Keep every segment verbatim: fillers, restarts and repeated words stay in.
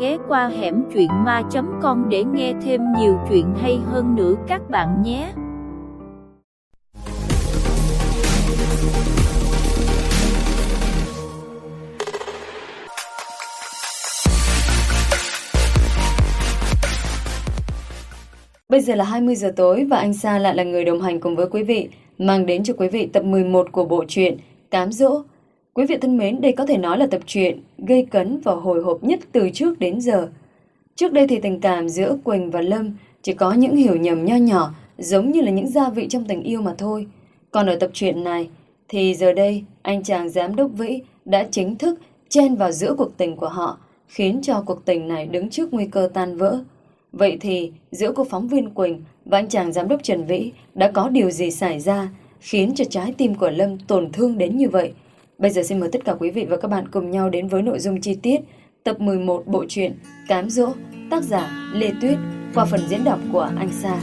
ghé qua hẻm truyện ma chấm com để nghe thêm nhiều chuyện hay hơn nữa các bạn nhé. Bây giờ là hai mươi giờ tối và anh Sa lại là người đồng hành cùng với quý vị, mang đến cho quý vị tập mười một của bộ truyện Cám Dỗ. Quý vị thân mến, đây có thể nói là tập truyện gây cấn và hồi hộp nhất từ trước đến giờ. Trước đây thì tình cảm giữa Quỳnh và Lâm chỉ có những hiểu nhầm nho nhỏ, giống như là những gia vị trong tình yêu mà thôi. Còn ở tập truyện này thì giờ đây anh chàng giám đốc Vĩ đã chính thức chen vào giữa cuộc tình của họ, khiến cho cuộc tình này đứng trước nguy cơ tan vỡ. Vậy thì giữa cô phóng viên Quỳnh và anh chàng giám đốc Trần Vĩ đã có điều gì xảy ra khiến cho trái tim của Lâm tổn thương đến như vậy? Bây giờ xin mời tất cả quý vị và các bạn cùng nhau đến với nội dung chi tiết tập mười một bộ truyện Cám Dỗ, tác giả Lê Tuyết, qua phần diễn đọc của anh Sa.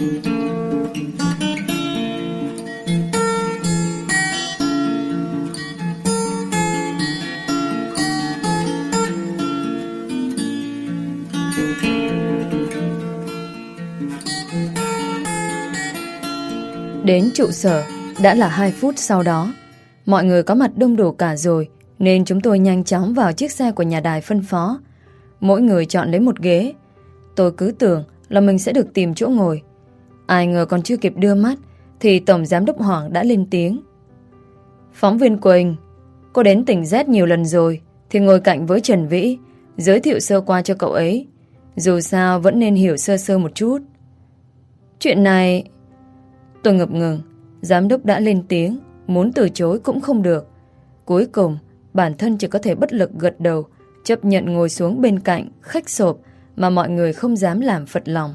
Đến trụ sở đã là hai phút sau đó. Mọi người có mặt đông đủ cả rồi, nên chúng tôi nhanh chóng vào chiếc xe của nhà đài phân phó. Mỗi người chọn lấy một ghế. Tôi cứ tưởng là mình sẽ được tìm chỗ ngồi. Ai ngờ còn chưa kịp đưa mắt thì Tổng Giám đốc Hoàng đã lên tiếng. Phóng viên Quỳnh, cô đến tỉnh Z nhiều lần rồi thì ngồi cạnh với Trần Vĩ, giới thiệu sơ qua cho cậu ấy. Dù sao vẫn nên hiểu sơ sơ một chút. Chuyện này... Tôi ngập ngừng. Giám đốc đã lên tiếng, muốn từ chối cũng không được. Cuối cùng bản thân chỉ có thể bất lực gật đầu, chấp nhận ngồi xuống bên cạnh khách sộp mà mọi người không dám làm phật lòng.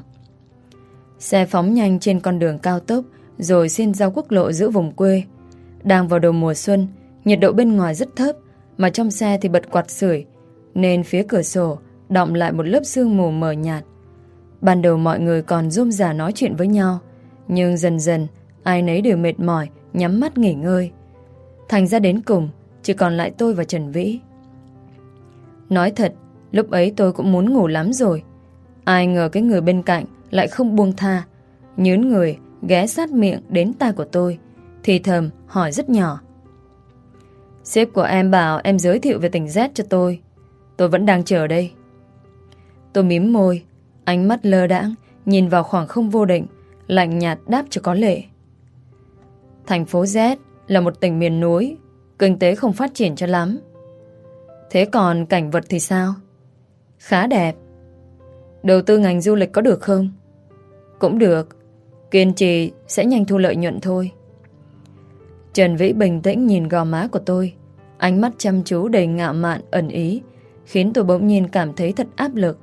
Xe phóng nhanh trên con đường cao tốc, rồi xin giao quốc lộ giữa vùng quê. Đang vào đầu mùa xuân, nhiệt độ bên ngoài rất thấp, mà trong xe thì bật quạt sưởi, nên phía cửa sổ đọng lại một lớp sương mù mờ nhạt. Ban đầu mọi người còn rôm rả nói chuyện với nhau, nhưng dần dần ai nấy đều mệt mỏi, nhắm mắt nghỉ ngơi. Thành ra đến cùng chỉ còn lại tôi và Trần Vĩ. Nói thật, lúc ấy tôi cũng muốn ngủ lắm rồi. Ai ngờ cái người bên cạnh lại không buông tha, nhướng người ghé sát miệng đến tai của tôi, thì thầm hỏi rất nhỏ. Sếp của em bảo em giới thiệu về tỉnh Z cho tôi. Tôi vẫn đang chờ đây. Tôi mím môi, ánh mắt lơ đãng nhìn vào khoảng không vô định, lạnh nhạt đáp cho có lệ. Thành phố Z là một tỉnh miền núi, kinh tế không phát triển cho lắm. Thế còn cảnh vật thì sao? Khá đẹp. Đầu tư ngành du lịch có được không? Cũng được. Kiên trì sẽ nhanh thu lợi nhuận thôi. Trần Vĩ bình tĩnh nhìn gò má của tôi, ánh mắt chăm chú đầy ngạo mạn ẩn ý, khiến tôi bỗng nhiên cảm thấy thật áp lực.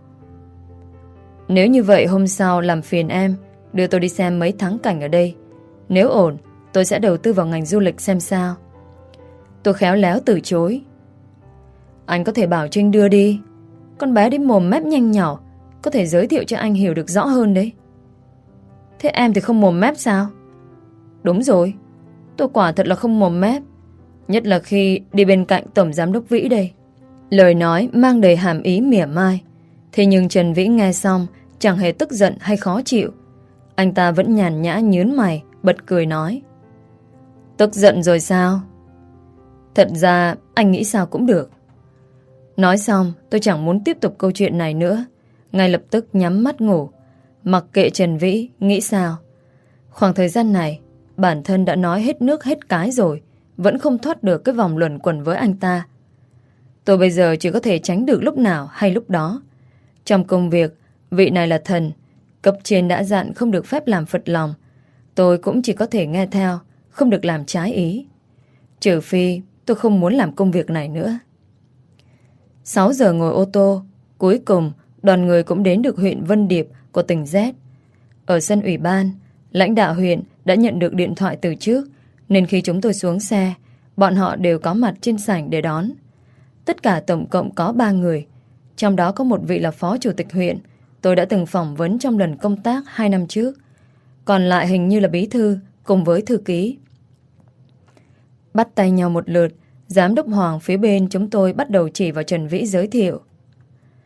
Nếu như vậy hôm sau làm phiền em đưa tôi đi xem mấy thắng cảnh ở đây. Nếu ổn, tôi sẽ đầu tư vào ngành du lịch xem sao. Tôi khéo léo từ chối. Anh có thể bảo Trinh đưa đi. Con bé đấy mồm mép nhanh nhỏ, có thể giới thiệu cho anh hiểu được rõ hơn đấy. Thế em thì không mồm mép sao? Đúng rồi, tôi quả thật là không mồm mép, nhất là khi đi bên cạnh Tổng Giám đốc Vĩ đây. Lời nói mang đầy hàm ý mỉa mai. Thế nhưng Trần Vĩ nghe xong chẳng hề tức giận hay khó chịu. Anh ta vẫn nhàn nhã nhướng mày, bật cười nói. Tức giận rồi sao? Thật ra anh nghĩ sao cũng được. Nói xong tôi chẳng muốn tiếp tục câu chuyện này nữa, ngay lập tức nhắm mắt ngủ, mặc kệ Trần Vĩ nghĩ sao. Khoảng thời gian này bản thân đã nói hết nước hết cái rồi, vẫn không thoát được cái vòng luẩn quẩn với anh ta. Tôi bây giờ chỉ có thể tránh được lúc nào hay lúc đó. Trong công việc, vị này là thần, cấp trên đã dặn không được phép làm phật lòng. Tôi cũng chỉ có thể nghe theo, không được làm trái ý. Trừ phi tôi không muốn làm công việc này nữa. sáu giờ ngồi ô tô, cuối cùng đoàn người cũng đến được huyện Vân Điệp của tỉnh Z. Ở sân ủy ban, lãnh đạo huyện đã nhận được điện thoại từ trước, nên khi chúng tôi xuống xe, bọn họ đều có mặt trên sảnh để đón. Tất cả tổng cộng có ba người, trong đó có một vị là phó chủ tịch huyện, tôi đã từng phỏng vấn trong lần công tác hai năm trước. Còn lại hình như là bí thư cùng với thư ký. Bắt tay nhau một lượt, Giám đốc Hoàng phía bên chúng tôi bắt đầu chỉ vào Trần Vĩ giới thiệu.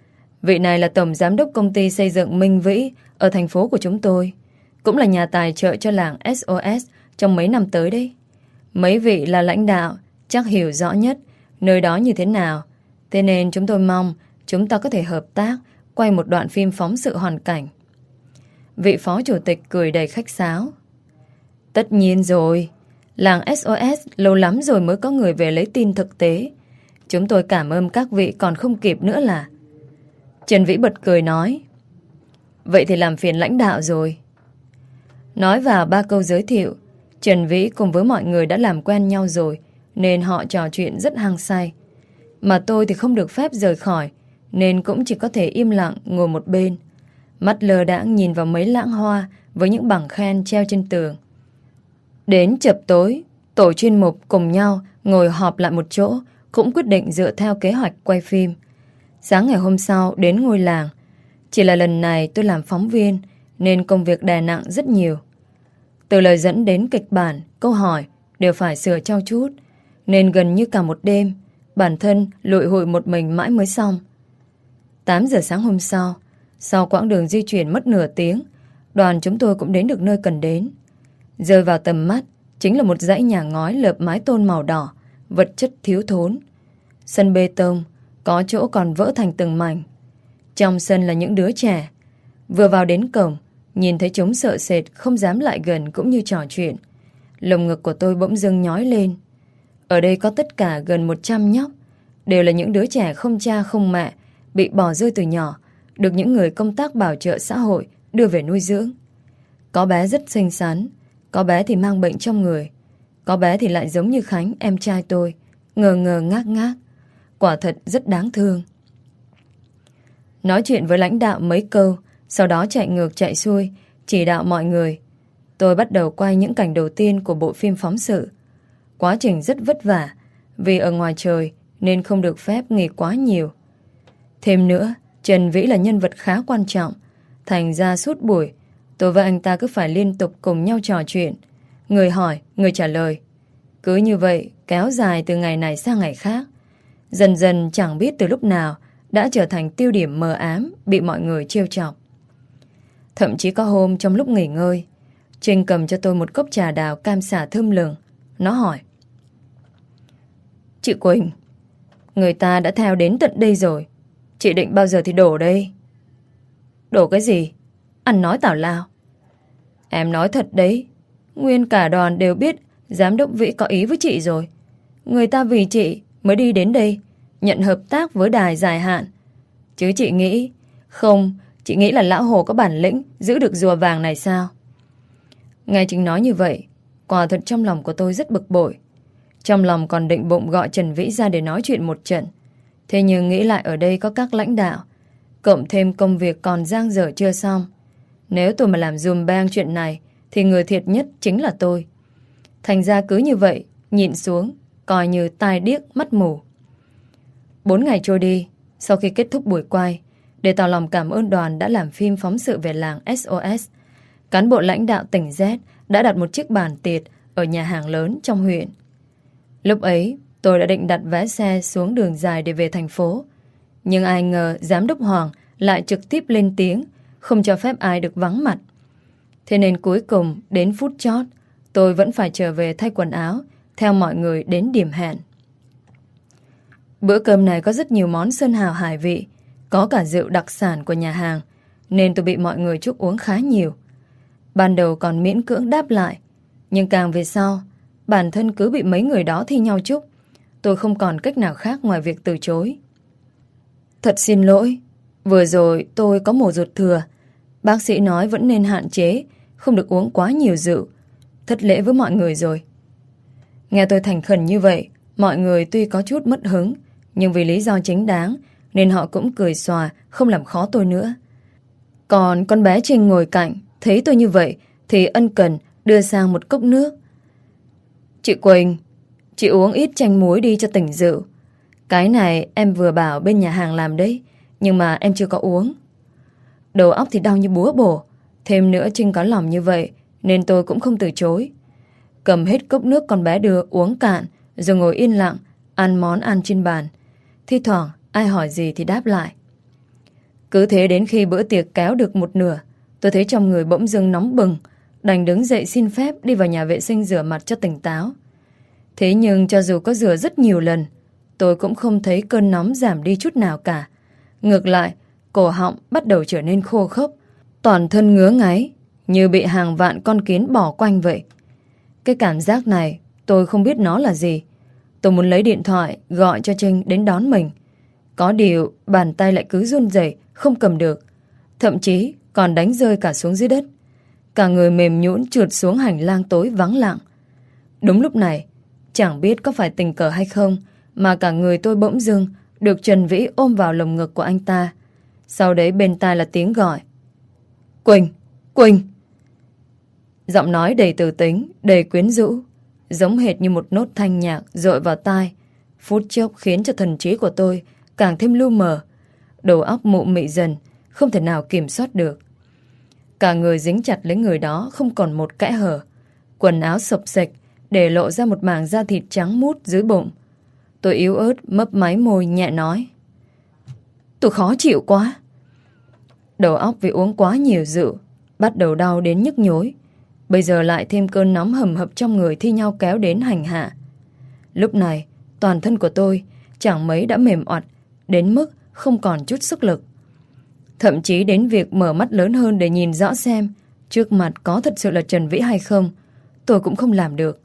Vị này là tổng giám đốc công ty xây dựng Minh Vĩ ở thành phố của chúng tôi, cũng là nhà tài trợ cho làng ét o ét trong mấy năm tới đấy. Mấy vị là lãnh đạo, chắc hiểu rõ nhất nơi đó như thế nào. Thế nên chúng tôi mong chúng ta có thể hợp tác quay một đoạn phim phóng sự hoàn cảnh. Vị phó chủ tịch cười đầy khách sáo. Tất nhiên rồi, làng ét o ét lâu lắm rồi mới có người về lấy tin thực tế. Chúng tôi cảm ơn các vị còn không kịp nữa là. Trần Vĩ bật cười nói, vậy thì làm phiền lãnh đạo rồi. Nói vào ba câu giới thiệu, Trần Vĩ cùng với mọi người đã làm quen nhau rồi, nên họ trò chuyện rất hăng say. Mà tôi thì không được phép rời khỏi, nên cũng chỉ có thể im lặng ngồi một bên, mắt lơ đãng nhìn vào mấy lẵng hoa với những bằng khen treo trên tường. Đến chập tối, tổ chuyên mục cùng nhau ngồi họp lại một chỗ, cũng quyết định dựa theo kế hoạch quay phim. Sáng ngày hôm sau đến ngôi làng. Chỉ là lần này tôi làm phóng viên, nên công việc đè nặng rất nhiều. Từ lời dẫn đến kịch bản, câu hỏi đều phải sửa trao chút, nên gần như cả một đêm bản thân lụi hụi một mình mãi mới xong. Tám giờ sáng hôm sau, sau quãng đường di chuyển mất nửa tiếng, đoàn chúng tôi cũng đến được nơi cần đến. Rơi vào tầm mắt chính là một dãy nhà ngói lợp mái tôn màu đỏ, vật chất thiếu thốn. Sân bê tông, có chỗ còn vỡ thành từng mảnh. Trong sân là những đứa trẻ. Vừa vào đến cổng, nhìn thấy chúng sợ sệt, không dám lại gần cũng như trò chuyện. Lồng ngực của tôi bỗng dưng nhói lên. Ở đây có tất cả gần một trăm nhóc, đều là những đứa trẻ không cha không mẹ, bị bỏ rơi từ nhỏ, được những người công tác bảo trợ xã hội đưa về nuôi dưỡng. Có bé rất xinh xắn, có bé thì mang bệnh trong người, có bé thì lại giống như Khánh, em trai tôi, ngờ ngờ ngác ngác. Quả thật rất đáng thương. Nói chuyện với lãnh đạo mấy câu, sau đó chạy ngược chạy xuôi, chỉ đạo mọi người. Tôi bắt đầu quay những cảnh đầu tiên của bộ phim phóng sự. Quá trình rất vất vả, vì ở ngoài trời nên không được phép nghỉ quá nhiều. Thêm nữa, Trần Vĩ là nhân vật khá quan trọng, thành ra suốt buổi tôi và anh ta cứ phải liên tục cùng nhau trò chuyện, người hỏi, người trả lời. Cứ như vậy kéo dài từ ngày này sang ngày khác. Dần dần chẳng biết từ lúc nào đã trở thành tiêu điểm mờ ám, bị mọi người trêu chọc. Thậm chí có hôm trong lúc nghỉ ngơi, Trinh cầm cho tôi một cốc trà đào cam xả thơm lừng. Nó hỏi, chị Quỳnh, người ta đã theo đến tận đây rồi, chị định bao giờ thì đổ đây? Đổ cái gì? Ăn nói tào lao. Em nói thật đấy, nguyên cả đoàn đều biết giám đốc Vĩ có ý với chị rồi. Người ta vì chị mới đi đến đây, nhận hợp tác với đài dài hạn. Chứ chị nghĩ, không, chị nghĩ là lão Hồ có bản lĩnh giữ được rùa vàng này sao? Nghe Trinh nói như vậy, quả thật trong lòng của tôi rất bực bội. Trong lòng còn định bụng gọi Trần Vĩ ra để nói chuyện một trận. Thế nhưng nghĩ lại ở đây có các lãnh đạo, cộng thêm công việc còn dang dở chưa xong. Nếu tôi mà làm dùm beng chuyện này thì người thiệt nhất chính là tôi. Thành ra cứ như vậy, nhịn xuống, coi như tai điếc mắt mù. Bốn ngày trôi đi, sau khi kết thúc buổi quay, để tỏ lòng cảm ơn đoàn đã làm phim phóng sự về làng ét o ét, cán bộ lãnh đạo tỉnh Z đã đặt một chiếc bàn tiệc ở nhà hàng lớn trong huyện. Lúc ấy, tôi đã định đặt vé xe xuống đường dài để về thành phố. Nhưng ai ngờ giám đốc Hoàng lại trực tiếp lên tiếng, không cho phép ai được vắng mặt. Thế nên cuối cùng, đến phút chót, tôi vẫn phải trở về thay quần áo, theo mọi người đến điểm hẹn. Bữa cơm này có rất nhiều món sơn hào hải vị, có cả rượu đặc sản của nhà hàng, nên tôi bị mọi người chúc uống khá nhiều. Ban đầu còn miễn cưỡng đáp lại, nhưng càng về sau, bản thân cứ bị mấy người đó thi nhau chúc. Tôi không còn cách nào khác ngoài việc từ chối. Thật xin lỗi, vừa rồi tôi có mổ ruột thừa. Bác sĩ nói vẫn nên hạn chế, không được uống quá nhiều rượu. Thất lễ với mọi người rồi. Nghe tôi thành khẩn như vậy, mọi người tuy có chút mất hứng, nhưng vì lý do chính đáng nên họ cũng cười xòa, không làm khó tôi nữa. Còn con bé Trinh ngồi cạnh, thấy tôi như vậy thì ân cần đưa sang một cốc nước. Chị Quỳnh, chị uống ít chanh muối đi cho tỉnh rượu. Cái này em vừa bảo bên nhà hàng làm đấy, nhưng mà em chưa có uống. Đầu óc thì đau như búa bổ. Thêm nữa Trinh có lòng như vậy nên tôi cũng không từ chối. Cầm hết cốc nước con bé đưa uống cạn, rồi ngồi yên lặng ăn món ăn trên bàn. Thi thoảng ai hỏi gì thì đáp lại. Cứ thế đến khi bữa tiệc kéo được một nửa, tôi thấy trong người bỗng dưng nóng bừng, đành đứng dậy xin phép đi vào nhà vệ sinh rửa mặt cho tỉnh táo. Thế nhưng cho dù có rửa rất nhiều lần, tôi cũng không thấy cơn nóng giảm đi chút nào cả. Ngược lại, cổ họng bắt đầu trở nên khô khốc, toàn thân ngứa ngáy, như bị hàng vạn con kiến bò quanh vậy. Cái cảm giác này, tôi không biết nó là gì. Tôi muốn lấy điện thoại gọi cho Trinh đến đón mình. Có điều, bàn tay lại cứ run rẩy, không cầm được. Thậm chí còn đánh rơi cả xuống dưới đất. Cả người mềm nhũn trượt xuống hành lang tối vắng lặng. Đúng lúc này, chẳng biết có phải tình cờ hay không, mà cả người tôi bỗng dưng được Trần Vĩ ôm vào lồng ngực của anh ta. Sau đấy bên tai là tiếng gọi. Quỳnh! Quỳnh! Giọng nói đầy từ tính, đầy quyến rũ, giống hệt như một nốt thanh nhạc dội vào tai, phút chốc khiến cho thần trí của tôi càng thêm lu mờ. Đầu óc mụ mị dần, không thể nào kiểm soát được. Cả người dính chặt lấy người đó, không còn một kẽ hở. Quần áo xộc xệch, để lộ ra một mảng da thịt trắng mút dưới bụng. Tôi yếu ớt mấp máy môi nhẹ nói. Tôi khó chịu quá. Đầu óc vì uống quá nhiều rượu, bắt đầu đau đến nhức nhối. Bây giờ lại thêm cơn nóng hầm hập trong người thi nhau kéo đến hành hạ. Lúc này, toàn thân của tôi chẳng mấy đã mềm oặt, đến mức không còn chút sức lực. Thậm chí đến việc mở mắt lớn hơn để nhìn rõ xem trước mặt có thật sự là Trần Vĩ hay không, tôi cũng không làm được.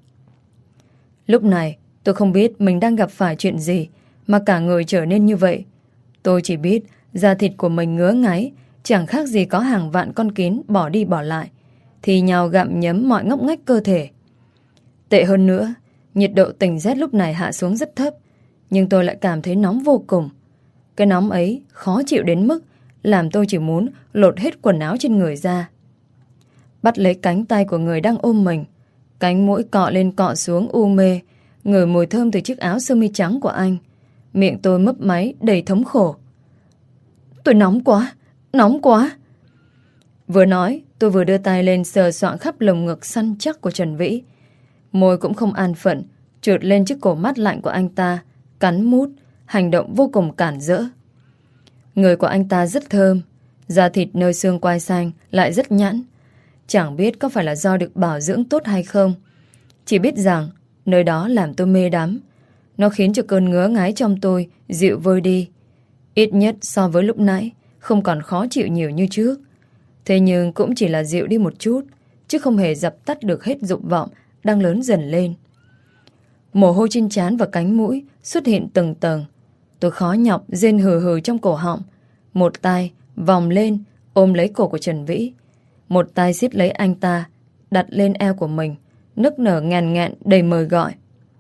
Lúc này, tôi không biết mình đang gặp phải chuyện gì mà cả người trở nên như vậy. Tôi chỉ biết da thịt của mình ngứa ngáy, chẳng khác gì có hàng vạn con kiến bỏ đi bỏ lại, thì nhào gặm nhấm mọi ngóc ngách cơ thể. Tệ hơn nữa, nhiệt độ tỉnh rét lúc này hạ xuống rất thấp, nhưng tôi lại cảm thấy nóng vô cùng. Cái nóng ấy khó chịu đến mức làm tôi chỉ muốn lột hết quần áo trên người ra. Bắt lấy cánh tay của người đang ôm mình, cánh mũi cọ lên cọ xuống u mê, ngửi mùi thơm từ chiếc áo sơ mi trắng của anh. Miệng tôi mấp máy đầy thống khổ. Tôi nóng quá, nóng quá. Vừa nói, tôi vừa đưa tay lên sờ soạng khắp lồng ngực săn chắc của Trần Vĩ. Môi cũng không an phận, trượt lên chiếc cổ mát lạnh của anh ta, cắn mút, hành động vô cùng cản rỡ. Người của anh ta rất thơm, da thịt nơi xương quai xanh lại rất nhẵn. Chẳng biết có phải là do được bảo dưỡng tốt hay không. Chỉ biết rằng nơi đó làm tôi mê đắm. Nó khiến cho cơn ngứa ngáy trong tôi dịu vơi đi. Ít nhất so với lúc nãy, không còn khó chịu nhiều như trước. Thế nhưng cũng chỉ là dịu đi một chút, chứ không hề dập tắt được hết dục vọng đang lớn dần lên. Mồ hôi trên trán và cánh mũi xuất hiện từng tầng. Tôi khó nhọc rên hừ hừ trong cổ họng. Một tay vòng lên ôm lấy cổ của Trần Vĩ, một tay siết lấy anh ta đặt lên eo của mình, nức nở ngàn ngạn đầy mời gọi.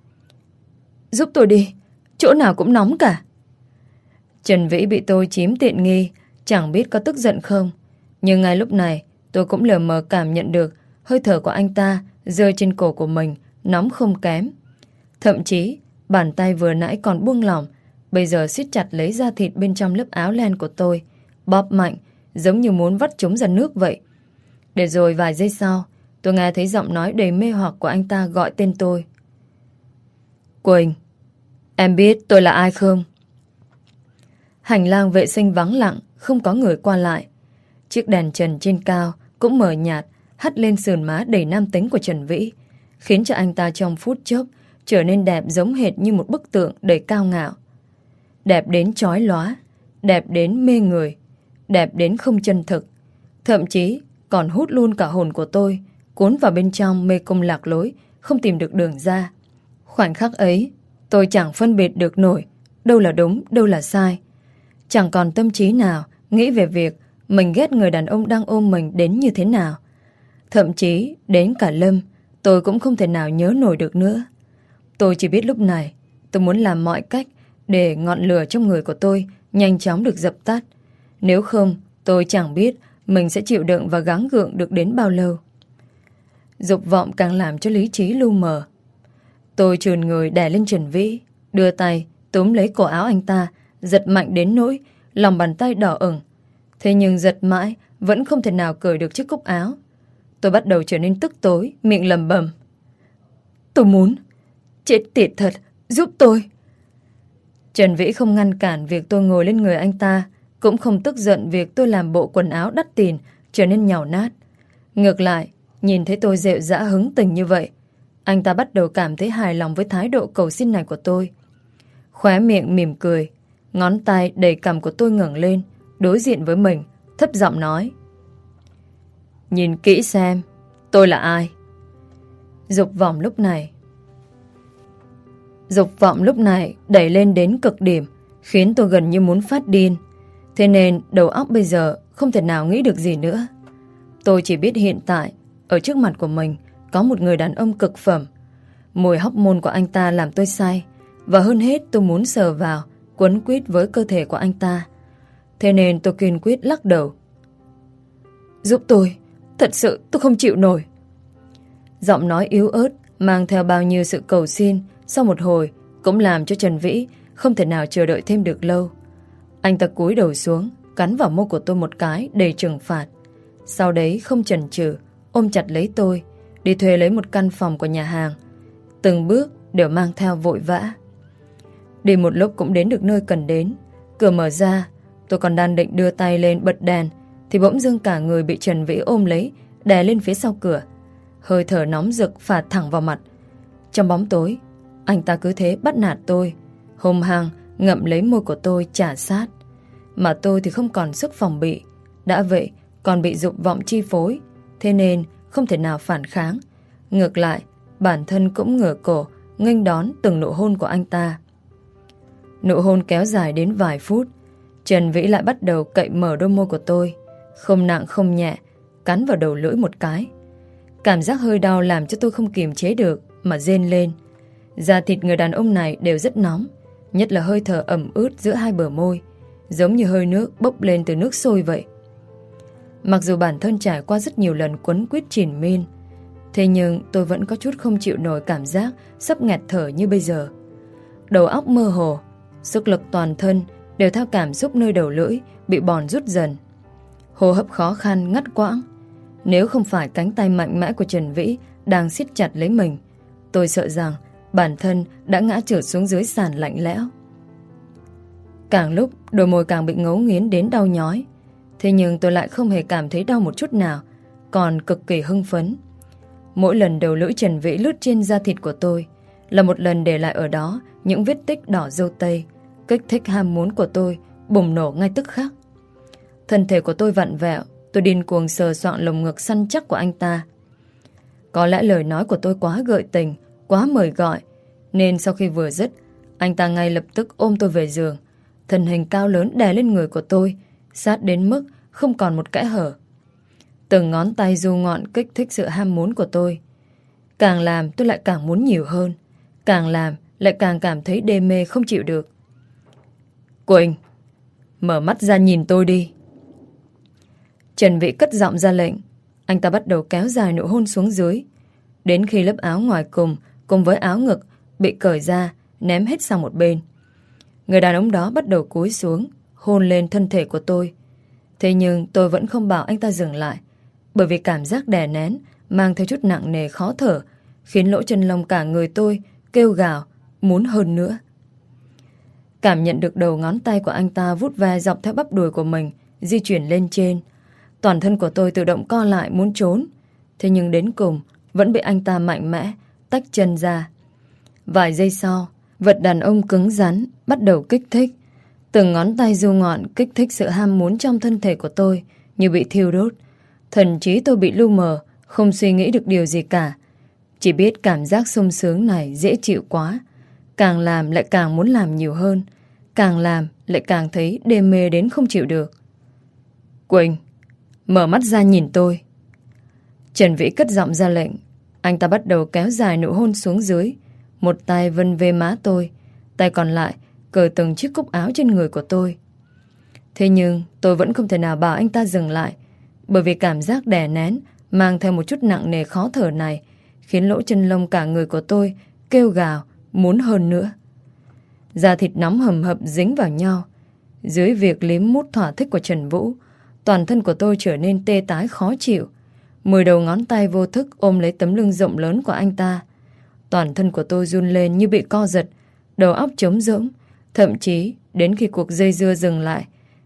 Giúp tôi đi, chỗ nào cũng nóng cả. Trần Vĩ bị tôi chiếm tiện nghi, chẳng biết có tức giận không. Nhưng ngay lúc này tôi cũng lờ mờ cảm nhận được hơi thở của anh ta rơi trên cổ của mình nóng không kém. Thậm chí bàn tay vừa nãy còn buông lỏng, bây giờ siết chặt lấy da thịt bên trong lớp áo len của tôi, bóp mạnh giống như muốn vắt chúng ra nước vậy. Để rồi vài giây sau, tôi nghe thấy giọng nói đầy mê hoặc của anh ta gọi tên tôi. Quỳnh, em biết tôi là ai không? Hành lang vệ sinh vắng lặng, không có người qua lại. Chiếc đèn trần trên cao cũng mờ nhạt, hắt lên sườn má đầy nam tính của Trần Vĩ, khiến cho anh ta trong phút chốc trở nên đẹp giống hệt như một bức tượng đầy cao ngạo. Đẹp đến chói lóa, đẹp đến mê người, đẹp đến không chân thực, thậm chí còn hút luôn cả hồn của tôi, cuốn vào bên trong mê cung lạc lối, không tìm được đường ra. Khoảnh khắc ấy, tôi chẳng phân biệt được nổi đâu là đúng, đâu là sai. Chẳng còn tâm trí nào nghĩ về việc mình ghét người đàn ông đang ôm mình đến như thế nào. Thậm chí đến cả Lâm tôi cũng không thể nào nhớ nổi được nữa. Tôi chỉ biết lúc này tôi muốn làm mọi cách để ngọn lửa trong người của tôi nhanh chóng được dập tắt. Nếu không, tôi chẳng biết mình sẽ chịu đựng và gắng gượng được đến bao lâu. Dục vọng càng làm cho lý trí lu mờ. Tôi trườn người đè lên Trần Vĩ, đưa tay túm lấy cổ áo anh ta, giật mạnh đến nỗi lòng bàn tay đỏ ửng. Thế nhưng giật mãi vẫn không thể nào cởi được chiếc cúc áo. Tôi bắt đầu trở nên tức tối, miệng lẩm bẩm. Tôi muốn. Chết tiệt thật, giúp tôi. Trần Vĩ không ngăn cản việc tôi ngồi lên người anh ta, cũng không tức giận việc tôi làm bộ quần áo đắt tiền trở nên nhàu nát. Ngược lại, nhìn thấy tôi rệu rã hứng tình như vậy, anh ta bắt đầu cảm thấy hài lòng với thái độ cầu xin này của tôi. Khóe miệng mỉm cười, ngón tay đầy cằm của tôi ngẩng lên, đối diện với mình, thấp giọng nói: nhìn kỹ xem, tôi là ai? Dục vọng lúc này Dục vọng lúc này đẩy lên đến cực điểm, khiến tôi gần như muốn phát điên. Thế nên đầu óc bây giờ không thể nào nghĩ được gì nữa. Tôi chỉ biết hiện tại ở trước mặt của mình có một người đàn ông cực phẩm. Mùi hormone của anh ta làm tôi say, và hơn hết tôi muốn sờ vào, quấn quýt với cơ thể của anh ta. Thế nên tôi kiên quyết lắc đầu. Giúp tôi, thật sự tôi không chịu nổi. Giọng nói yếu ớt mang theo bao nhiêu sự cầu xin sau một hồi cũng làm cho Trần Vĩ không thể nào chờ đợi thêm được lâu. Anh ta cúi đầu xuống, cắn vào môi của tôi một cái đầy trừng phạt. Sau đấy không chần chừ, ôm chặt lấy tôi, đi thuê lấy một căn phòng của nhà hàng. Từng bước đều mang theo vội vã. Đi một lúc cũng đến được nơi cần đến. Cửa mở ra, tôi còn đang định đưa tay lên bật đèn thì bỗng dưng cả người bị Trần Vĩ ôm lấy, đè lên phía sau cửa. Hơi thở nóng rực phả thẳng vào mặt. Trong bóng tối, anh ta cứ thế bắt nạt tôi, hung hăng ngậm lấy môi của tôi chà sát. Mà tôi thì không còn sức phòng bị. Đã vậy còn bị dục vọng chi phối, thế nên không thể nào phản kháng. Ngược lại, bản thân cũng ngửa cổ nghênh đón từng nụ hôn của anh ta. Nụ hôn kéo dài đến vài phút. Trần Vĩ lại bắt đầu cậy mở đôi môi của tôi, không nặng không nhẹ, cắn vào đầu lưỡi một cái. Cảm giác hơi đau làm cho tôi không kiềm chế được mà rên lên. Da thịt người đàn ông này đều rất nóng, nhất là hơi thở ẩm ướt giữa hai bờ môi, giống như hơi nước bốc lên từ nước sôi vậy. Mặc dù bản thân trải qua rất nhiều lần quấn quýt triền miên, thế nhưng tôi vẫn có chút không chịu nổi cảm giác sắp nghẹt thở như bây giờ. Đầu óc mơ hồ, sức lực toàn thân đều theo cảm xúc nơi đầu lưỡi bị bòn rút dần. Hô hấp khó khăn ngắt quãng. Nếu không phải cánh tay mạnh mẽ của Trần Vĩ đang siết chặt lấy mình, tôi sợ rằng bản thân đã ngã trượt xuống dưới sàn lạnh lẽo. Càng lúc đôi môi càng bị ngấu nghiến đến đau nhói. Thế nhưng tôi lại không hề cảm thấy đau một chút nào, còn cực kỳ hưng phấn. Mỗi lần đầu lưỡi Trần Vĩ lướt trên da thịt của tôi là một lần để lại ở đó những vết tích đỏ dâu tây. Kích thích ham muốn của tôi bùng nổ ngay tức khắc. Thân thể của tôi vặn vẹo, tôi điên cuồng sờ soạng lồng ngực săn chắc của anh ta. Có lẽ lời nói của tôi quá gợi tình, quá mời gọi, nên sau khi vừa dứt, anh ta ngay lập tức ôm tôi về giường. Thân hình cao lớn đè lên người của tôi, sát đến mức không còn một kẽ hở. Từng ngón tay du ngọn kích thích sự ham muốn của tôi. Càng làm tôi lại càng muốn nhiều hơn, càng làm lại càng cảm thấy đê mê không chịu được. Quỳnh, mở mắt ra nhìn tôi đi. Trần Vĩ cất giọng ra lệnh. Anh ta bắt đầu kéo dài nụ hôn xuống dưới, đến khi lớp áo ngoài cùng cùng với áo ngực bị cởi ra, ném hết sang một bên. Người đàn ông đó bắt đầu cúi xuống, hôn lên thân thể của tôi. Thế nhưng tôi vẫn không bảo anh ta dừng lại, bởi vì cảm giác đè nén mang theo chút nặng nề khó thở, khiến lỗ chân lông cả người tôi kêu gào, muốn hơn nữa. Cảm nhận được đầu ngón tay của anh ta vuốt ve dọc theo bắp đùi của mình, di chuyển lên trên. Toàn thân của tôi tự động co lại muốn trốn. Thế nhưng đến cùng vẫn bị anh ta mạnh mẽ tách chân ra. Vài giây sau, vật đàn ông cứng rắn bắt đầu kích thích. Từng ngón tay du ngọn kích thích sự ham muốn trong thân thể của tôi như bị thiêu đốt. Thần trí tôi bị lu mờ, không suy nghĩ được điều gì cả. Chỉ biết cảm giác sung sướng này dễ chịu quá. Càng làm lại càng muốn làm nhiều hơn, càng làm lại càng thấy đê mê đến không chịu được. Quỳnh, mở mắt ra nhìn tôi. Trần Vĩ cất giọng ra lệnh. Anh ta bắt đầu kéo dài nụ hôn xuống dưới. Một tay vân về má tôi, tay còn lại cởi từng chiếc cúc áo trên người của tôi. Thế nhưng tôi vẫn không thể nào bảo anh ta dừng lại, bởi vì cảm giác đè nén mang theo một chút nặng nề khó thở này khiến lỗ chân lông cả người của tôi kêu gào muốn hơn nữa. Da thịt nóng hầm hập dính vào nhau. Dưới việc liếm mút thỏa thích của Trần Vũ, toàn thân của tôi trở nên tê tái khó chịu. Mười đầu ngón tay vô thức ôm lấy tấm lưng rộng lớn của anh ta. Toàn thân của tôi run lên như bị co giật, đầu óc trống rỗng. Thậm chí đến khi cuộc dây dưa dừng lại,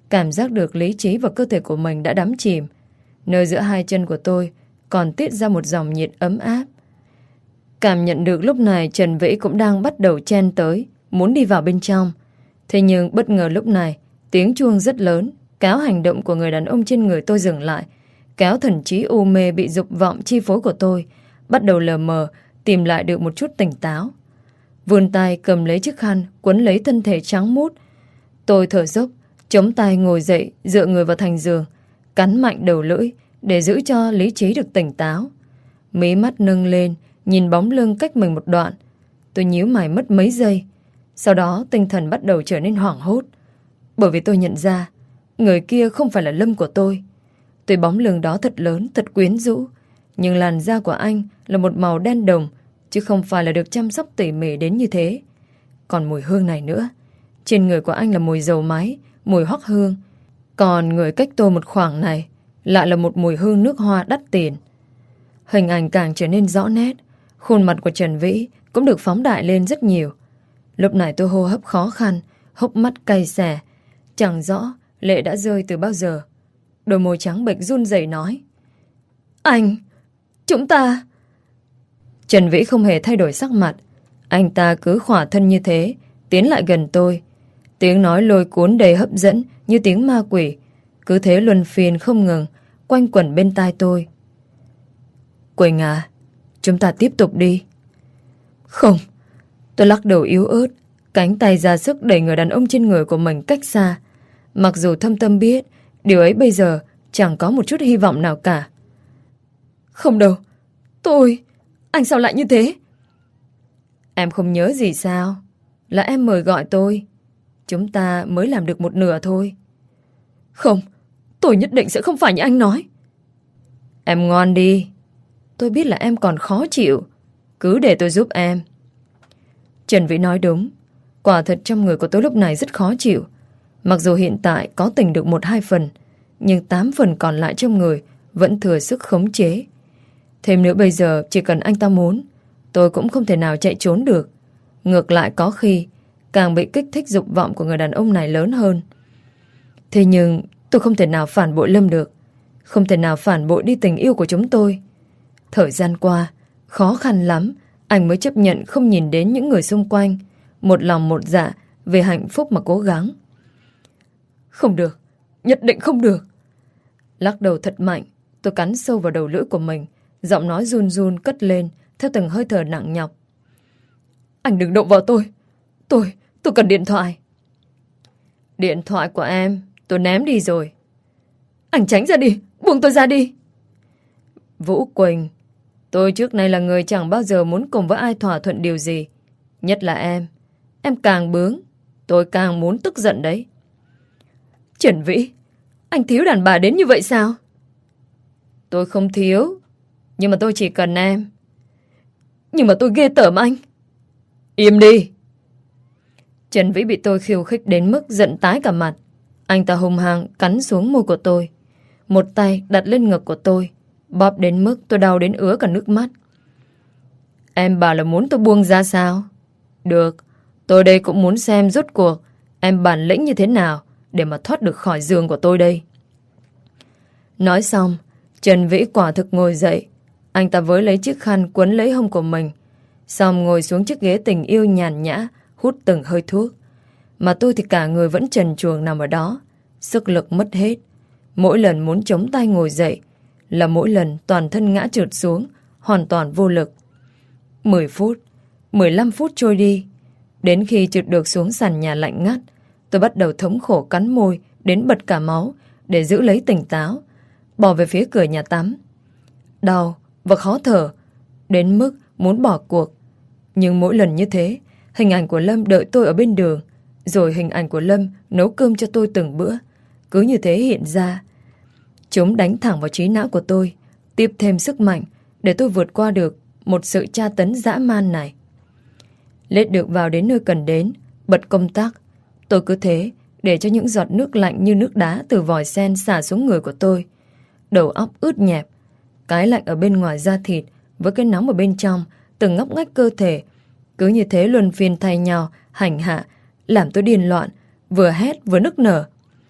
cảm giác được lý trí và cơ thể của mình đã đắm chìm. Nơi giữa hai chân của tôi còn tiết ra một dòng nhiệt ấm áp. Cảm nhận được lúc này Trần Vĩ cũng đang bắt đầu chen tới, muốn đi vào bên trong. Thế nhưng bất ngờ lúc này, tiếng chuông rất lớn, kéo hành động của người đàn ông trên người tôi dừng lại, kéo thần trí u mê bị dục vọng chi phối của tôi, bắt đầu lờ mờ, tìm lại được một chút tỉnh táo. Vươn tay cầm lấy chiếc khăn, quấn lấy thân thể trắng mút. Tôi thở dốc, chống tay ngồi dậy, dựa người vào thành giường, cắn mạnh đầu lưỡi để giữ cho lý trí được tỉnh táo. Mí mắt nâng lên, nhìn bóng lưng cách mình một đoạn. Tôi nhíu mày mất mấy giây. Sau đó tinh thần bắt đầu trở nên hoảng hốt, bởi vì tôi nhận ra người kia không phải là Lâm của tôi. Tuy bóng lưng đó thật lớn, thật quyến rũ, nhưng làn da của anh là một màu đen đồng, chứ không phải là được chăm sóc tỉ mỉ đến như thế. Còn mùi hương này nữa, trên người của anh là mùi dầu máy, mùi hoắc hương. Còn người cách tôi một khoảng này lại là một mùi hương nước hoa đắt tiền. Hình ảnh càng trở nên rõ nét, khuôn mặt của Trần Vĩ cũng được phóng đại lên rất nhiều. Lúc này tôi hô hấp khó khăn, hốc mắt cay xè, chẳng rõ lệ đã rơi từ bao giờ. Đôi môi trắng bệch run rẩy nói: Anh, chúng ta... Trần Vĩ không hề thay đổi sắc mặt. Anh ta cứ khỏa thân như thế, tiến lại gần tôi. Tiếng nói lôi cuốn đầy hấp dẫn như tiếng ma quỷ, cứ thế luân phiên không ngừng, quanh quẩn bên tai tôi. Quỳnh à, chúng ta tiếp tục đi. Không. Tôi lắc đầu yếu ớt, cánh tay ra sức đẩy người đàn ông trên người của mình cách xa. Mặc dù thâm tâm biết điều ấy bây giờ chẳng có một chút hy vọng nào cả. Không đâu. Tôi... Anh sao lại như thế? Em không nhớ gì sao? Là em mời gọi tôi. Chúng ta mới làm được một nửa thôi. Không, tôi nhất định sẽ không phải như anh nói. Em ngoan đi. Tôi biết là em còn khó chịu, cứ để tôi giúp em. Trần Vĩ nói đúng. Quả thật trong người của tôi lúc này rất khó chịu. Mặc dù hiện tại có tỉnh được một hai phần, nhưng tám phần còn lại trong người vẫn thừa sức khống chế. Thêm nữa bây giờ chỉ cần anh ta muốn, tôi cũng không thể nào chạy trốn được. Ngược lại có khi càng bị kích thích dục vọng của người đàn ông này lớn hơn. Thế nhưng tôi không thể nào phản bội Lâm được, không thể nào phản bội đi tình yêu của chúng tôi. Thời gian qua khó khăn lắm anh mới chấp nhận không nhìn đến những người xung quanh, một lòng một dạ về hạnh phúc mà cố gắng. Không được, nhất định không được. Lắc đầu thật mạnh, tôi cắn sâu vào đầu lưỡi của mình, giọng nói run run cất lên theo từng hơi thở nặng nhọc. Anh đừng động vào tôi. Tôi, tôi cần điện thoại. Điện thoại của em tôi ném đi rồi. Anh tránh ra đi, buông tôi ra đi. Vũ Quỳnh, tôi trước nay là người chẳng bao giờ muốn cùng với ai thỏa thuận điều gì. Nhất là em. Em càng bướng, tôi càng muốn tức giận đấy. Trần Vĩ, anh thiếu đàn bà đến như vậy sao? Tôi không thiếu, nhưng mà tôi chỉ cần em. Nhưng mà tôi ghê tởm anh. Im đi. Trần Vĩ bị tôi khiêu khích đến mức giận tái cả mặt. Anh ta hung hăng cắn xuống môi của tôi, một tay đặt lên ngực của tôi, bóp đến mức tôi đau đến ứa cả nước mắt. Em bảo là muốn tôi buông ra sao? Được, tôi đây cũng muốn xem rốt cuộc em bản lĩnh như thế nào để mà thoát được khỏi giường của tôi đây. Nói xong, Trần Vĩ quả thực ngồi dậy. Anh ta với lấy chiếc khăn quấn lấy hông của mình, xong ngồi xuống chiếc ghế tình yêu nhàn nhã, hút từng hơi thuốc. Mà tôi thì cả người vẫn trần truồng nằm ở đó, sức lực mất hết. Mỗi lần muốn chống tay ngồi dậy là mỗi lần toàn thân ngã trượt xuống, hoàn toàn vô lực. Mười phút, mười lăm phút trôi đi. Đến khi trượt được xuống sàn nhà lạnh ngắt, tôi bắt đầu thống khổ cắn môi đến bật cả máu để giữ lấy tỉnh táo, bỏ về phía cửa nhà tắm. Đau và khó thở đến mức muốn bỏ cuộc. Nhưng mỗi lần như thế, hình ảnh của Lâm đợi tôi ở bên đường, rồi hình ảnh của Lâm nấu cơm cho tôi từng bữa, cứ như thế hiện ra. Chúng đánh thẳng vào trí não của tôi, tiếp thêm sức mạnh để tôi vượt qua được một sự tra tấn dã man này. Lết được vào đến nơi cần đến, bật công tắc. Tôi cứ thế để cho những giọt nước lạnh như nước đá từ vòi sen xả xuống người của tôi. Đầu óc ướt nhẹp, cái lạnh ở bên ngoài da thịt với cái nóng ở bên trong từng ngóc ngách cơ thể, cứ như thế luân phiên thay nhau hành hạ, làm tôi điên loạn, vừa hét vừa nức nở.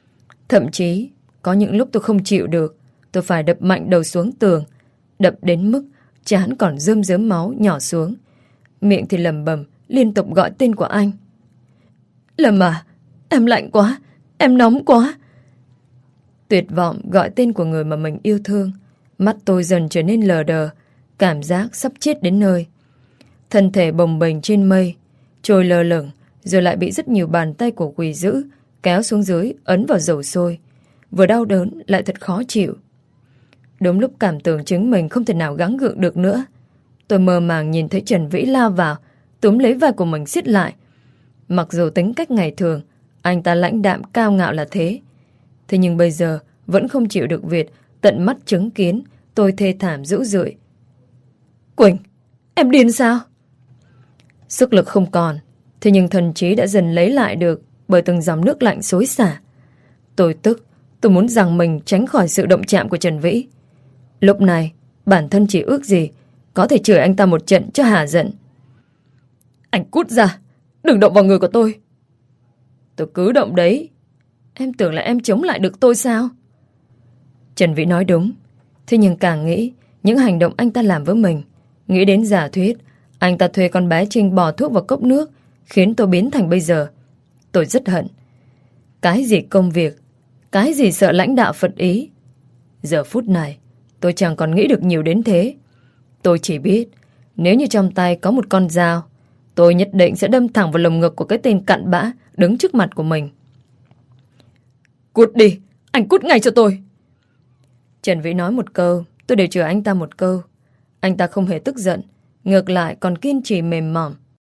Thậm chí, có những lúc tôi không chịu được, tôi phải đập mạnh đầu xuống tường, đập đến mức trán còn rơm rớm máu nhỏ xuống. Miệng thì lẩm bẩm liên tục gọi tên của anh. Lâm à, em lạnh quá, em nóng quá. Tuyệt vọng gọi tên của người mà mình yêu thương. Mắt tôi dần trở nên lờ đờ, cảm giác sắp chết đến nơi. Thân thể bồng bềnh trên mây, trôi lơ lửng, rồi lại bị rất nhiều bàn tay của quỷ dữ kéo xuống dưới, ấn vào dầu sôi. Vừa đau đớn lại thật khó chịu. Đúng lúc cảm tưởng chứng mình không thể nào gắng gượng được nữa, tôi mơ màng nhìn thấy Trần Vĩ lao vào, túm lấy vai của mình siết lại. Mặc dù tính cách ngày thường anh ta lãnh đạm cao ngạo là thế, thế nhưng bây giờ vẫn không chịu được việc tận mắt chứng kiến tôi thê thảm dữ dội. Quỳnh, em điên sao? Sức lực không còn, thế nhưng thần trí đã dần lấy lại được bởi từng dòng nước lạnh xối xả. Tôi tức, tôi muốn rằng mình tránh khỏi sự động chạm của Trần Vĩ. Lúc này, bản thân chỉ ước gì có thể chửi anh ta một trận cho hả giận. Anh cút ra, đừng động vào người của tôi. Tôi cứ động đấy. Em tưởng là em chống lại được tôi sao? Trần Vĩ nói đúng. Thế nhưng càng nghĩ những hành động anh ta làm với mình, nghĩ đến giả thuyết anh ta thuê con bé Trinh bỏ thuốc vào cốc nước, khiến tôi biến thành bây giờ, tôi rất hận. Cái gì công việc, cái gì sợ lãnh đạo Phật ý. Giờ phút này tôi chẳng còn nghĩ được nhiều đến thế. Tôi chỉ biết nếu như trong tay có một con dao, tôi nhất định sẽ đâm thẳng vào lồng ngực của cái tên cặn bã đứng trước mặt của mình. Cút đi, anh cút ngay cho tôi. Trần Vĩ nói một câu, tôi đều chửi anh ta một câu. Anh ta không hề tức giận, ngược lại còn kiên trì mềm mỏng.